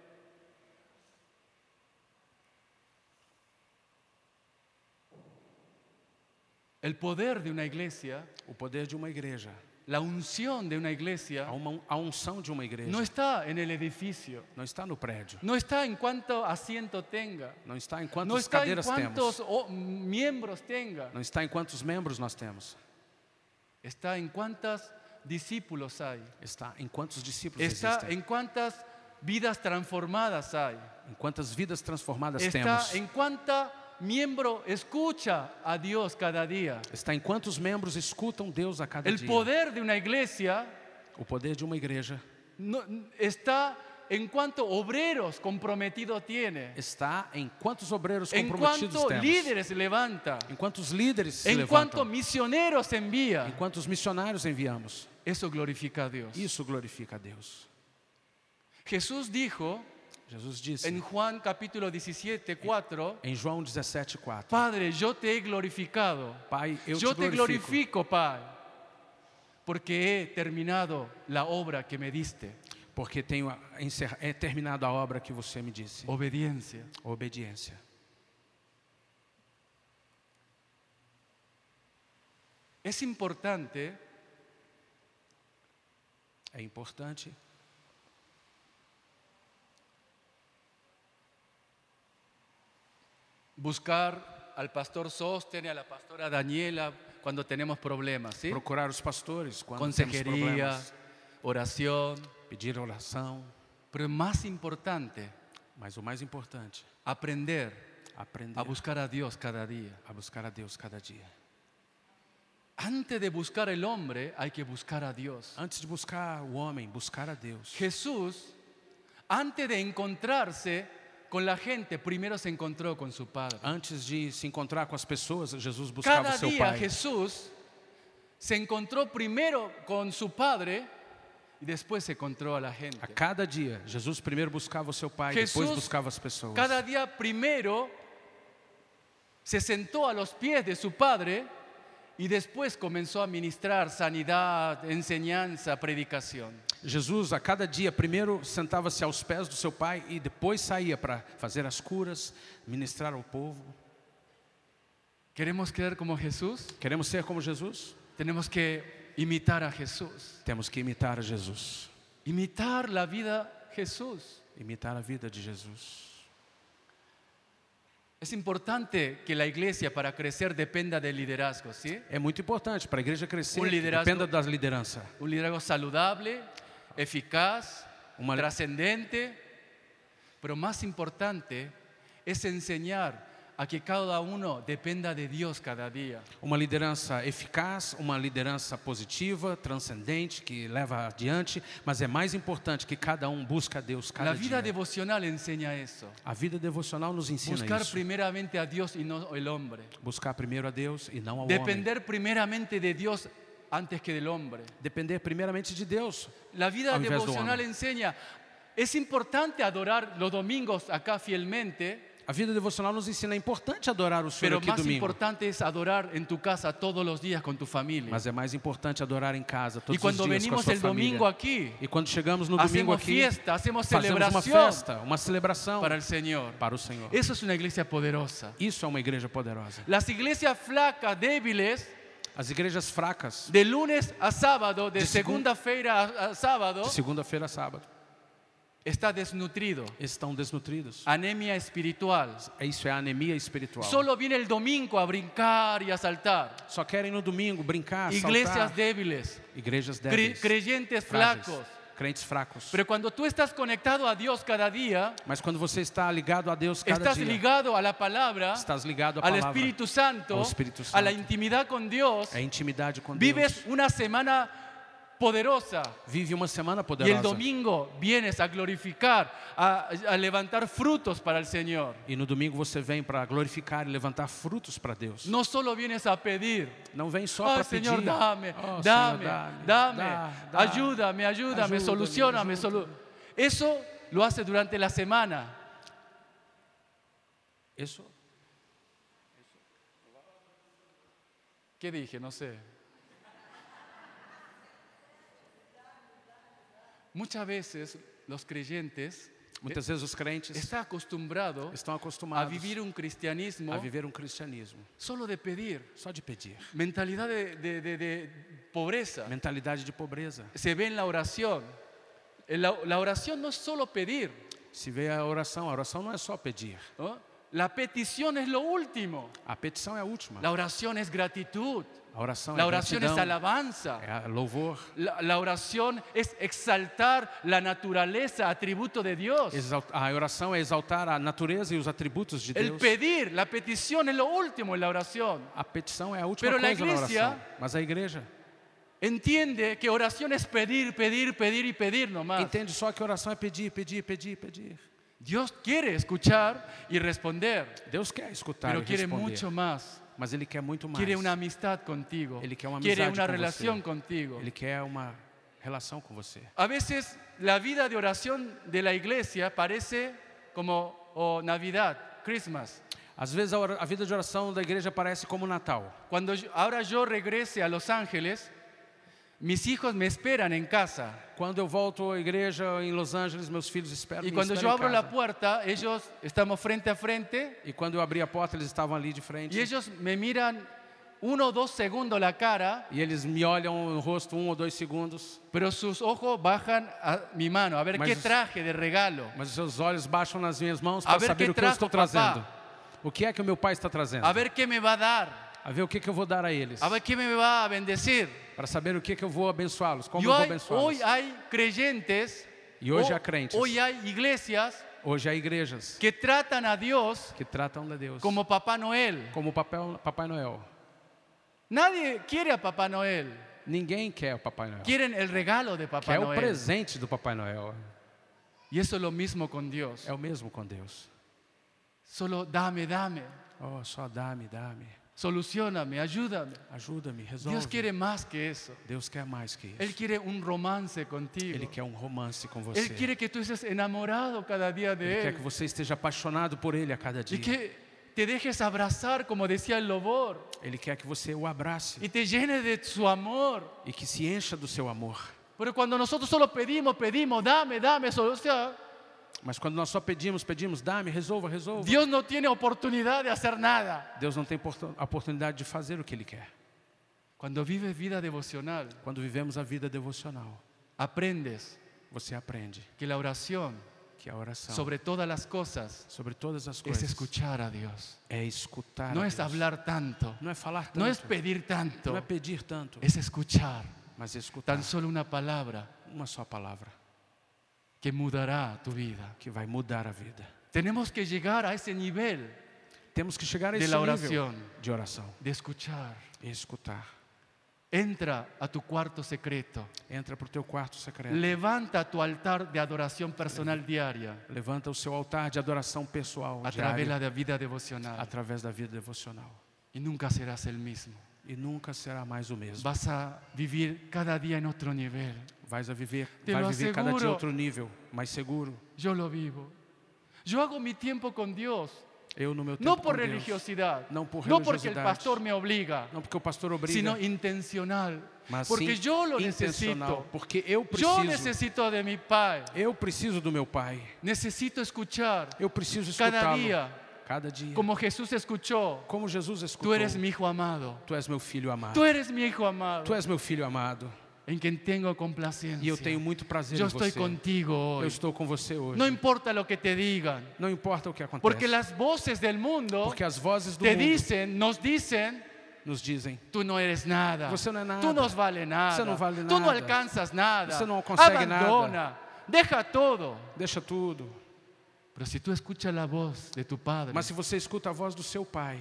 El poder de una iglesia, O poder de uma igreja, la unción de una iglesia, a, uma, a unção de uma igreja, no está en el edificio, não está no prédio, no está en cuánto asiento tenga, não está em no quantas está en cadeiras cuántos temos, o- miembros tenga, não está em quantos membros nós temos, está en cuántos discípulos hay, está em quantos discípulos está existem, en cuántas vidas transformadas hay, em quantas vidas transformadas está temos, en cuánta miembro escucha a Dios cada día. está em quantos membros escutam Deus a cada El dia. poder de una iglesia O poder de uma igreja no- está en cuántos obreros comprometidos tiene, está em quantos obreiros en comprometidos cuántos temos, líderes levanta, em quantos líderes se en levantam, cuántos misioneros envía. em quantos missionários enviamos. Eso glorifica a Dios. Isso glorifica a Deus. Jesús dijo Jesus disse en Juan capítulo diecisiete, cuatro, em João dezessete, quatro: Padre, yo te he glorificado. Pai, eu Yo te te glorifico, glorifico, Padre, porque he terminado la obra que me diste. porque tenho a- encerra- é terminado a obra que você me disse. Obediencia. Obediência. Es importante É importante buscar al pastor Sosten y a la pastora Daniela cuando tenemos problemas, ¿sí? procurar os pastores quando temos Consejería, problemas, oración, pedir oração, pero más importante, mas o mais importante, aprender aprender a buscar a Dios cada día. a buscar a Deus cada dia. Antes de buscar el hombre, hay que buscar a Dios. Antes de buscar o homem, buscar a Deus. Jesús, antes de encontrarse con la gente, primero se encontró con su Padre. Antes de se encontrar com as pessoas, Jesus buscava Cada seu día Pai. Jesús se encontró primero con su Padre y después se encontró a la gente. A cada dia, Jesus primeiro buscava o seu Pai, Jesus, depois buscava as pessoas. Cada día primero se sentó a los pies de su Padre y después comenzó a ministrar sanidad, enseñanza, predicación. Jesus, a cada dia, primeiro sentava-se aos pés do seu Pai e depois saía para fazer as curas, ministrar ao povo. ¿Queremos creer como Jesús? Queremos ser como Jesus? Tenemos que imitar a Jesús. Temos que imitar a Jesus. Imitar la vida de Jesús. Imitar a vida de Jesus. Es importante que la iglesia para crecer dependa del liderazgo, ¿sí? É muito importante para a igreja crescer, Um que liderazgo- dependa da liderança. Un liderazgo saludable, eficaz, Uma- trascendente, pero más importante es enseñar a que cada uno dependa de Dios cada día. Uma liderança eficaz, uma liderança positiva, transcendente, que leva adiante, mas é mais importante que cada um busque a Deus cada La vida dia. devocional enseña eso. A vida devocional nos ensina Buscar isso. primeramente a Dios y no el hombre. Buscar primeiro a Deus e não ao homem. Depender primeramente de Dios antes que del hombre. Depender primeiramente de Deus. La vida Ao invés do devocional homem. enseña, es importante adorar los domingos acá fielmente, A vida devocional nos ensina, é importante adorar o Senhor pero aqui más domingo. importante es adorar en tu casa todos los días con tu familia. Mas é mais importante adorar em casa todos Y cuando os dias com a venimos sua el família. domingo aquí, E quando chegamos no domingo hacemos aqui, fiesta, hacemos fazemos uma celebración festa, uma celebração para el Señor. para o Senhor. Eso es una iglesia poderosa. Isso é uma igreja poderosa. Las iglesias flacas, débiles, As igrejas fracas, de lunes a sábado, de De segun- segunda-feira a, a sábado, de segunda-feira a sábado, está desnutrido. estão desnutridos. Anemia espiritual. Isso é anemia espiritual. Solo viene el domingo a brincar y a saltar. Só querem no domingo brincar, Iglesias saltar. débiles, Igrejas cre- débeis, creyentes frágeis, flacos, crentes fracos. Pero cuando tú estás conectado a Dios cada día, Mas quando você está ligado a Deus cada estás dia, ligado a la palabra, estás ligado à al palavra, Espíritu Santo, ao Espírito a la Santo. intimidad con Dios, É intimidade com vives Deus. una semana poderosa. Vive uma semana Y el poderosa. domingo vienes a glorificar, a, a levantar frutos para el Señor. E no domingo você vem para glorificar e levantar frutos para Deus. No solo vienes a pedir. Não vem só Ay, para pedir. Señor, dame, Oh, dame, Senhor, dame, dá, dá. ayúdame, ayúdame, Ayúdame, solucioname. ayúdame. Solu Eso lo hace durante la semana. Isso. ¿Qué dije? No sé. Muchas veces los creyentes Muitas vezes os crentes están acostumbrados estão a acostumados vivir un cristianismo a viver um cristianismo solo de pedir. só de pedir. Mentalidad de, de- de- de pobreza. Mentalidade de pobreza. Se ve en la oración. En La, la oración no es solo pedir, Se vê a oração, a oração não é só pedir. ¿no? La petición es lo último. A petição é a última. La oración es gratitud. A oração La é oración es gratidão, alabanza. é louvor. La, la oración es exaltar la naturaleza, atributo de Dios. Exalt- A oração é exaltar a natureza e os atributos de El Deus. pedir, la petición es lo último en la oración. A petição é a última Pero la coisa na iglesia- oração. Mas a igreja Entiende que oración es pedir, pedir, pedir y pedir nomás. entende só que oração é pedir, pedir, pedir, pedir. Dios quiere escuchar y responder, Deus quer escutar pero e quiere responder, mucho más. mas Ele quer muito mais. Quiere una amistad contigo. Ele quer uma Quiere amizade una com relación você. contigo. Ele quer uma relação com você. A veces la vida de oración de la iglesia parece como oh, Navidad, Christmas. Às vezes a, ora- a vida de oração da igreja parece como o Natal. Cuando yo- ahora yo regrese a Los Ángeles, mis hijos me esperan en casa. Quando eu volto à igreja em Los Angeles, meus filhos esperam Y me cuando yo esperam em abro la casa. puerta, ellos estamos frente a frente E quando eu abri a porta, eles estavam ali de frente. y ellos me miran uno o dos segundos la cara, E eles me olham no rosto um ou dois segundos, pero sus ojos bajan a mi mano a ver Mas qué os- traje de regalo. mas os seus olhos baixam nas minhas mãos A para ver saber que o que eu estou trajo trazendo. papá. O que é que o meu pai está trazendo? A ver qué me va a dar, A ver o que, que eu vou dar a eles. a ver qué me va a bendecir. Para saber o que, que eu vou abençoá-los. Como Y eu vou hoy, abençoá-los. hoy hay creyentes, E hoje ho- há crentes. hoy hay iglesias Hoje há igrejas que tratan a Dios que tratam de Deus como Papá Noel. como o papel, Papai Noel. Nadie quiere a Papá Noel, Ninguém quer o Papai Noel. quieren el regalo de Papá Quer o Noel. presente do Papai Noel. Y eso es lo mismo con Dios. É o mesmo com Deus. Solo dame, dame, Oh, só dá-me, dá-me. solucioname, ayúdame. Ajuda-me, resolve. Dios quiere más que eso. Deus quer mais que isso. Él quiere un romance contigo. Ele quer um romance com você. Él quiere que tú estés enamorado cada día de Ele quer Él. que você esteja apaixonado por Ele a cada Y dia. que te dejes abrazar, como decía el lobor, Ele quer que você o abrace y te llene de su amor. e que se encha do seu amor. Pero cuando nosotros solo pedimos, pedimos, dame, dame, solución, Mas quando nós só pedimos, pedimos, dá-me, resolva, resolva. Dios no tiene oportunidad de hacer nada. Deus não tem porto- a oportunidade de fazer o que Ele quer. Cuando vives vida devocional, Quando vivemos a vida devocional, aprendes você aprende que la oración, que a oração, sobre todas las cosas, sobre todas as es coisas, escuchar a Dios. é escutar. No a es Deus. hablar tanto, Não é falar tanto. no es pedir tanto, Não é pedir tanto, es escuchar mas escutar tan solo una palabra uma só palavra que mudará tu vida. que vai mudar a vida. Tenemos que llegar a ese nivel Temos que chegar a de esse la nível oración, de oração de escuchar. e escutar. Entra a tu cuarto secreto. Entra para o teu quarto secreto. Levanta tu altar de adoración personal diaria Levanta o seu altar de adoração pessoal a través diário, de la vida devocional através da vida devocional. y nunca serás el mismo. E nunca será mais o mesmo. Vas a vivir cada día en otro nivel. Vais a viver, Te vai lo viver cada dia aseguro. outro nível, mais seguro. Yo lo vivo. Yo hago mi tiempo con Dios, Eu no meu tempo no com por Deus, religiosidad, não por no porque el religiosidade, pastor me obliga, não porque o pastor obriga, sino intencional, mas porque sim yo lo intencional, necesito. porque eu Yo preciso, necesito de mi Pai. eu preciso do meu Pai, Necesito escuchar eu preciso cada escutá-lo día, cada dia, como Jesús escuchó. como Jesus escutou. Tú eres mi hijo amado. Tu és meu filho amado. Tú eres mi hijo amado, Tu és meu filho amado. en quien tengo E eu complacencia. tenho muito prazer Yo em estoy você. contigo Eu hoy. estou com você hoje. No importa lo que te digan, Não importa o que acontece. porque las voces del mundo Porque as vozes do te mundo dicen, nos dicen nos dizem: tú no eres nada, Você não é nada. tú no vale nada, Você não vale tú no nada. alcanzas nada, Você não consegue abandona, deja todo. deixa tudo. Pero si tú escuchas la voz de tu Padre, Mas se você escuta a voz do seu Pai,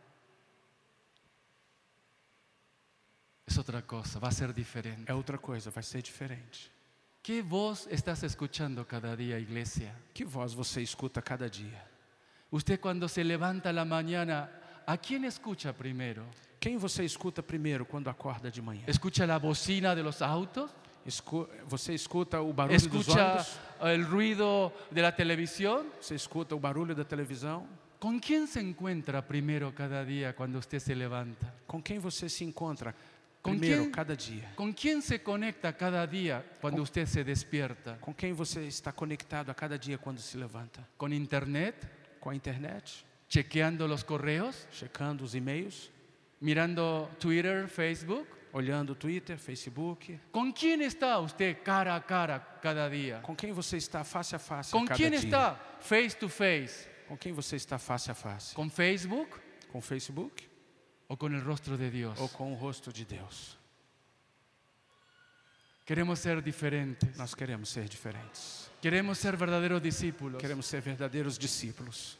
es otra cosa, va a ser diferente. é outra coisa, vai ser diferente. ¿Qué voz estás escuchando cada día, iglesia? Que voz você escuta cada dia? Usted cuando se levanta a la mañana, ¿a quién escucha primero? Quem você escuta primeiro quando acorda de manhã? ¿Escucha la bocina de los autos? Escu você escuta o barulho dos ¿Escucha ônibus? el ruido de la televisión? Você escuta o barulho da televisão? ¿Con quién se encuentra primero cada día cuando usted se levanta? Com quem você se encontra Com primeiro quem- cada dia? ¿Con quién se conecta cada día cuando usted se despierta? Com quem você está conectado a cada dia quando se levanta? ¿Con internet? Com a internet? ¿Chequeando los correos? Checando os e-mails? ¿Mirando Twitter, Facebook? Olhando o Twitter, Facebook? ¿Con quién está usted cara a cara cada día? Com quem você está face a face ¿Con a cada quién dia? está face to face? Com quem você está face a face? ¿Con Facebook Com o Facebook o con el rostro de Dios? ou com o rosto de Deus? Queremos ser diferentes. Nós queremos ser diferentes. Queremos ser verdaderos discípulos. Queremos ser verdadeiros discípulos.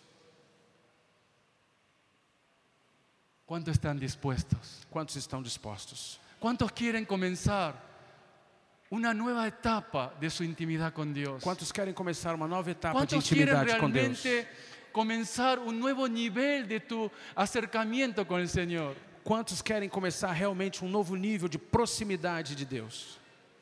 ¿Cuántos están dispuestos? Quantos estão dispostos? ¿Cuántos quieren comenzar una nueva etapa de su intimidad con Dios? Quantos querem começar uma nova etapa de ¿Cuántos quieren intimidade com Deus? realmente comenzar un nuevo nivel de tu acercamiento con el Señor? Quantos querem começar realmente um novo nível de proximidade de Deus?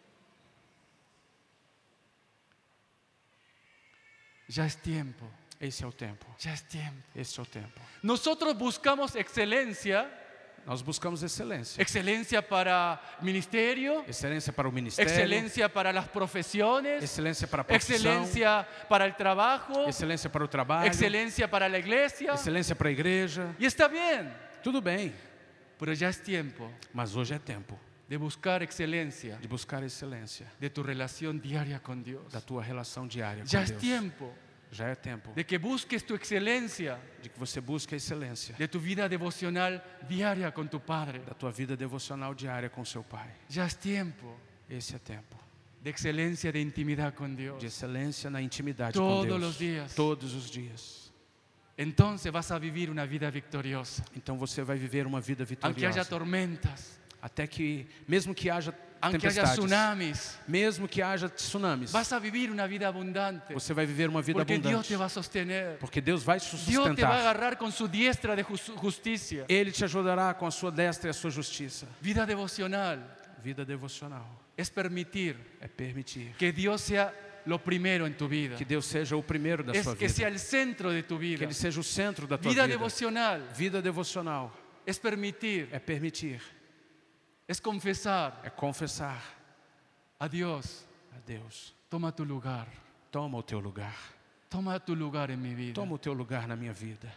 Ya es tiempo, Esse é o tempo. ya es tiempo. Esse é o tempo. Nosotros buscamos excelencia, Nós buscamos excelência. excelencia para ministerio, Excelência para o ministério. excelencia para las profesiones, Excelência para a profissão. excelencia para el trabajo, Excelência para o trabalho. excelencia para la iglesia. Excelência para a igreja. Y está bien, Tudo bem, pero ya es tiempo mas hoje é tempo de buscar excelencia de buscar a excelência de tu relación diaria con Dios. da tua relação diária com Ya es Deus. tiempo Já é tempo de que busques tu excelencia de que você busque a excelência de tu vida devocional diaria con tu Padre. da tua vida devocional diária com seu Pai. Ya es tiempo Esse é tempo de excelencia de intimidad con Dios. de excelência na intimidade Todos com Deus. os dias. Todos os dias. Entonces vas a vivir una vida victoriosa. Então você vai viver uma vida Aunque haya vitoriosa. tormentas, Até que, mesmo que haja aunque haya tempestades, tsunamis, mesmo que haja tsunamis, vas a vivir una vida abundante. você vai viver uma vida Porque Dios abundante. te va a sostener. Porque Deus vai te Dios te va a sustentar. agarrar con su diestra de jus- justicia. Ele te ajudará com a sua destra e a sua justiça. Vida devocional Vida devocional es permitir é permitir que Dios sea lo primero en tu vida. que Deus seja o primeiro da Es sua que vida. sea el centro de tu Que vida. Ele seja o centro da tua Vida vida. devocional Vida devocional es permitir, é permitir, es confesar é confessar a Dios, a Deus. toma tu lugar, Toma o teu lugar. toma tu lugar en mi vida. Toma o teu lugar na minha vida.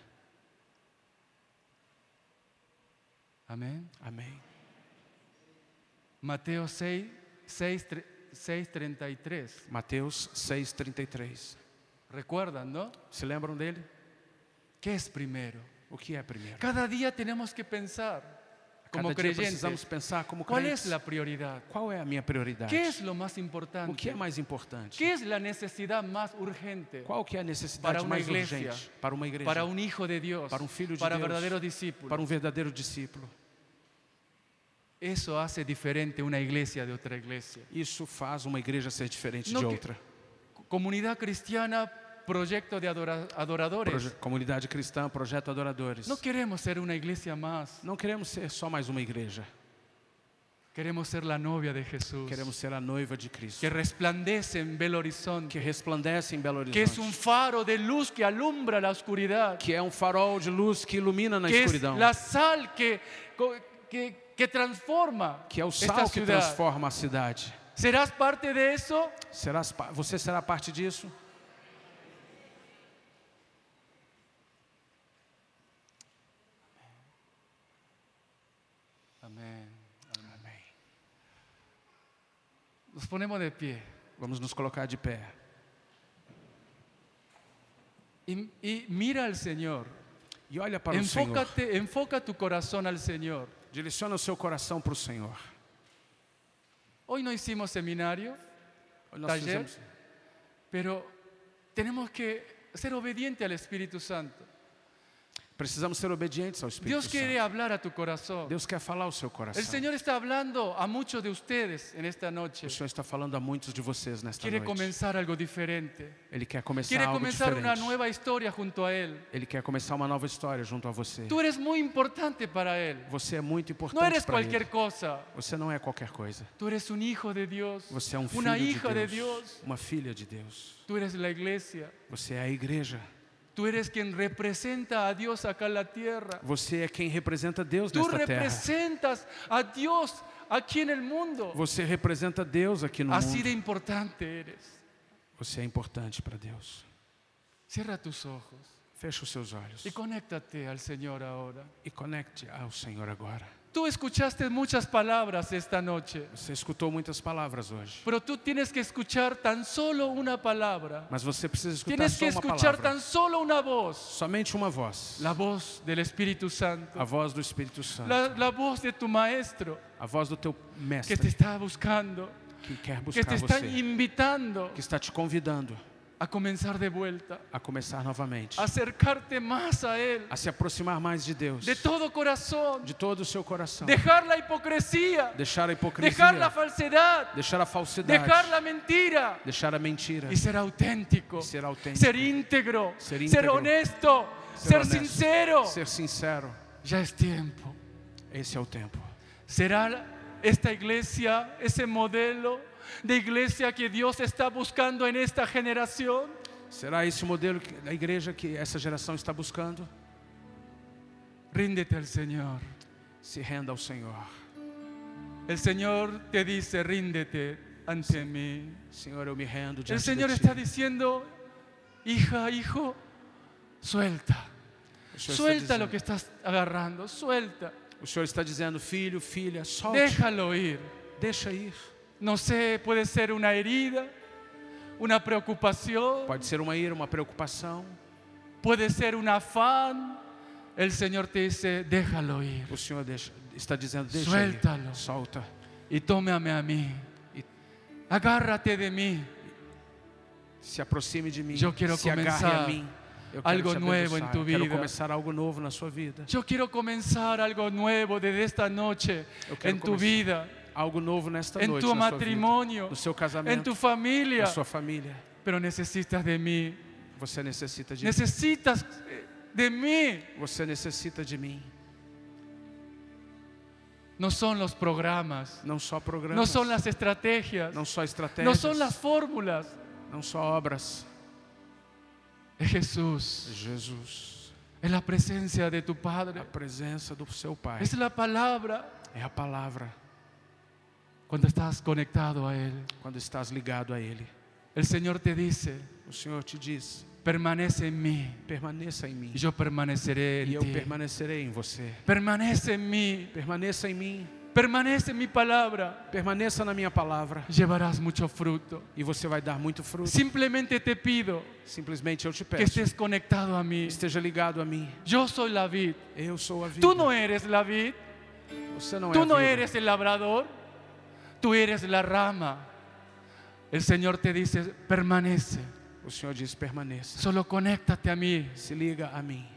Amén. Amém. Mateo seis, seis, tre- seis, treinta y tres. Mateus seis, trinta e três. ¿Recuerdan, no? Se lembram dele? ¿Qué es primero? O que é primeiro? Cada día tenemos que pensar como Cada dia precisamos creyentes. pensar como ¿Cuál crentes. es la prioridad? Qual é a minha prioridade? ¿Qué es lo más O que importante? é mais importante? ¿Qué es la necesidad más urgente Qual que é a necessidade para uma mais igreja, urgente para uma igreja? para un hijo de Dios, Para um filho de para Deus, verdaderos discípulos? para um verdadeiro discípulo. Eso hace diferente una iglesia de otra iglesia. Isso faz uma igreja ser diferente No de que- outra. Comunidad cristiana, proyecto de adora- adoradores. Proje- Comunidade cristã, projeto adoradores. No queremos ser una iglesia más. Não queremos ser só mais uma igreja. Queremos ser la novia de Jesús. Queremos ser a noiva de Cristo. Que resplandece en Belo Horizonte. Que resplandece em Belo Que es un Horizonte. faro de luz que alumbra la oscuridad. Que é um farol de luz que ilumina na Que es escuridão. la sal que, que, que transforma Que é o esta sal que ciudad. transforma a cidade. ¿Serás parte de eso? Serás, pa- você será parte disso? Amén. Amém. Nos ponemos de pie. Vamos nos colocar de pé. Y, y mira al Señor E olha para o Senhor. Enfócate, enfoca tu corazón al Señor. Direciona o seu coração para o Senhor. Hoy no hicimos seminario, Nós taller, fizemos- pero tenemos que ser obedientes al Espíritu Santo. Precisamos ser obedientes ao Espírito Dios quiere Santo. hablar a tu corazón. Deus quer falar ao seu coração. El Señor está hablando a muchos de ustedes en esta noche. O Senhor está falando a muitos de vocês nesta Quiere noite. comenzar algo diferente. Ele quer começar Quiere algo comenzar una diferente. nueva historia junto a Él. Ele quer começar uma nova história junto a você. Tú eres muy importante para Él. Você é muito No importante eres para cualquier Ele. cosa. Você não é qualquer coisa. Tú eres un hijo de Dios. Você é um filho Una de hija de Deus. Dios. Uma filha de Deus. Tú eres la iglesia. Você é a igreja. Tú eres quien representa a Dios acá en la tierra. Você é quem representa Deus Tú nesta terra. representas a Dios aquí en el mundo. Você representa Deus aqui no Así de mundo. importante eres. Você é importante para Deus. Cierra tus ojos Feche os seus olhos y conéctate al Señor ahora. e conecte ao Senhor agora. Tú escuchaste muchas palabras esta noche, Você escutou muitas palavras hoje, pero tú tienes que escuchar tan solo una palabra. mas você precisa escutar Tienes só que uma escuchar palavra. tan solo una voz. Somente uma voz. La voz del Espíritu Santo. A voz do Espírito Santo. La, la voz de tu maestro A voz do teu que mestre te está buscando, que quer que te buscar está você, invitando que está te convidando a comenzar de vuelta, a começar novamente, a acercarte más a Él, a se aproximar mais de Deus, de todo corazón, de todo o seu coração, dejar la hipocresía, deixar a dejar la hipocrisia, falsedad, deixar a falsidade, dejar la mentira deixar a mentira y ser auténtico, e ser autêntico, ser íntegro, Ser ser íntegro, honesto, ser ser honesto, sincero. ser sincero. Ya es tiempo. Esse é o tempo. ¿Será esta iglesia ese modelo de iglesia que Dios está buscando en esta generación? Será esse o modelo que- da igreja que essa geração está buscando? Ríndete al Señor. Se renda ao Senhor. El Señor te dice, ríndete ante mí. Senhor, eu me rendo El diante Señor de está Ti. diciendo, hija, hijo, suelta. O Senhor, Suelta está lo que dizendo, estás agarrando, suelta. o Senhor está dizendo, filho, filha, solte, Déjalo ir. deixa ir. No sé, puede ser una herida, una preocupación, Pode ser uma ira, uma preocupação. puede ser un afán. El Señor te dice, déjalo ir. O Senhor deixa, está dizendo, deixa Suéltalo. ir, solta. Y tómame a mí. E Agárrate de mí. se aproxime de mim, Eu quero se agarre começar a mim. Eu algo quero te nuevo abençoar. em tu Quero vida. começar algo novo na sua vida. Yo quiero comenzar algo nuevo desde esta noche Eu quero en tu começar vida, Algo novo nesta en noite tu na sua vida, matrimonio, no seu en casamento, tu familia. na sua família. Pero necesitas de mí. Você necessita de mim. Necesitas de mí. Você necessita de mim. No son los programas, Não só programas, no son las estrategias, não só no estratégias, son las fórmulas. não só obras. Es Jesús, É Jesus, es la presencia de tu Padre, a presença do seu Pai. es la palabra É a palavra cuando estás conectado a Él. quando estás ligado a Ele. El Señor te dice, O Senhor te diz, permanece en mí permaneça em mim y yo permaneceré e en eu ti. permanecerei em você. Permanece en mí, Permaneça em mim, permanece en mi palabra. permaneça na minha palavra Llevarás mucho fruto. e você vai dar muito fruto. Simplemente te pido Simplesmente eu te que peço, estés conectado a mí. esteja ligado a mim. Yo soy la vid. Eu sou a vida. Tú no eres la vid, Você não é tú a no vida. eres el labrador, tú eres la rama. El Señor te dice, permanece, O Senhor diz, permaneça. solo conéctate a mí Se liga a mim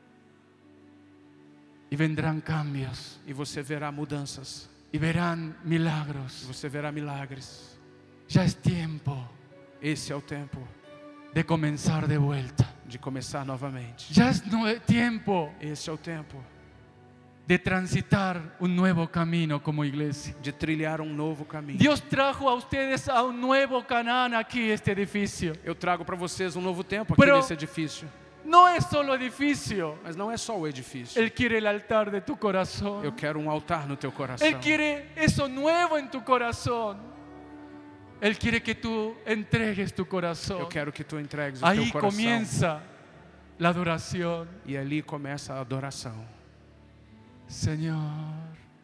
y vendrán cambios e você verá mudanças. y verán E milagros. você verá milagres. Ya es tiempo Esse é o tempo de comenzar de vuelta. de começar novamente. Ya es nue- tiempo Esse é o tempo de transitar un nuevo camino como iglesia. de trilhar um novo caminho. Dios trajo a ustedes a un nuevo Canaán aquí, este edificio. Eu trago para vocês um novo tempo aqui Pero- nesse edifício. No es solo edificio. Mas não é só o edifício. Él quiere el altar de tu corazón. Eu quero um altar no teu coração. Él quiere eso nuevo en tu corazón. Él quiere que tú entregues tu corazón. Eu quero que tu entregues o Ahí teu coração. comienza la adoración. E ali começa a adoração. Señor,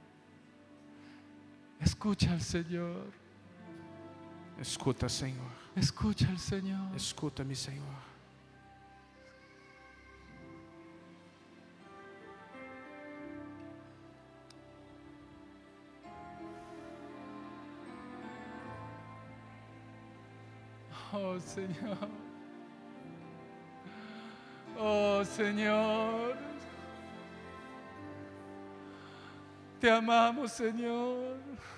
escucha al Señor. Escuta, Senhor. Escucha al Señor. Escuta-me, Senhor. Oh Señor. Oh Señor. Te amamos, Señor.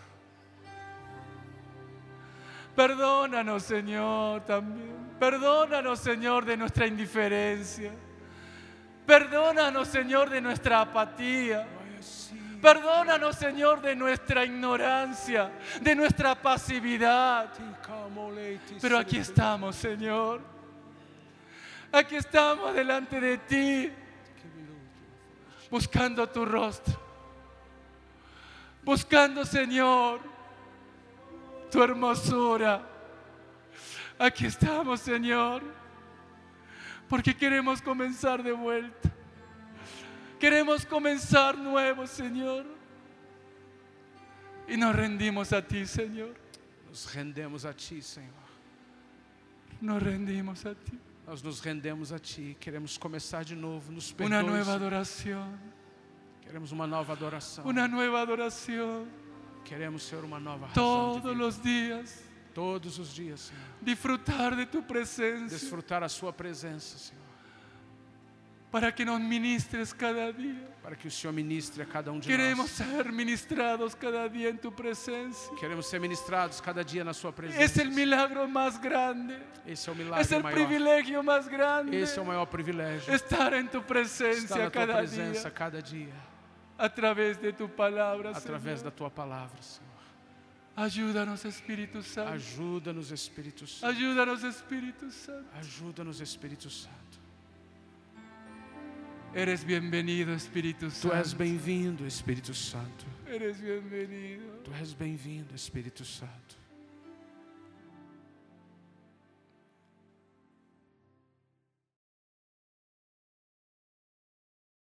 Perdónanos, Señor, también. Perdónanos, Señor, de nuestra indiferencia. Perdónanos, Señor, de nuestra apatía. Perdónanos, Señor, de nuestra ignorancia, de nuestra pasividad. Pero aquí estamos, Señor. Aquí estamos delante de ti, buscando tu rostro. Buscando, Señor, tu hermosura. Aquí estamos, Señor, porque queremos comenzar de vuelta. Queremos comenzar nuevo, Señor. Y nos rendimos a ti, Señor. Nos rendemos a ti, Senhor. Nos rendimos a ti. Nós nos rendemos a ti. Queremos começar de novo. Nos Una perdoe, nueva Senhor. adoración. Queremos uma nova adoração. Una nueva adoración. Queremos ser uma nova razão de Todos vida. los días. Todos os dias, Senhor. Disfrutar de tu presencia. Desfrutar a sua presença, Senhor. Para que nos ministres cada día. Para que o Senhor ministre a cada um de Queremos nós. ser ministrados cada día en tu presencia. Queremos ser ministrados cada dia na sua presença. Es el milagro más grande. Esse é o milagre Es el maior. privilegio más grande. Esse é o maior privilégio. Estar en tu Estar presencia na tua cada presença día. cada dia. A través de tu palabra, Através Señor. da tua palavra, Senhor. Ayúdanos, Espíritu Santo. Ajuda-nos, Espírito Santo. Ayúdanos, Espíritu Santo. Ajuda-nos, Espírito Santo. Eres bienvenido, Espíritu Tu és Santo. bem-vindo, Espírito Santo. Eres bienvenido. Tu és bem-vindo, Espírito Santo.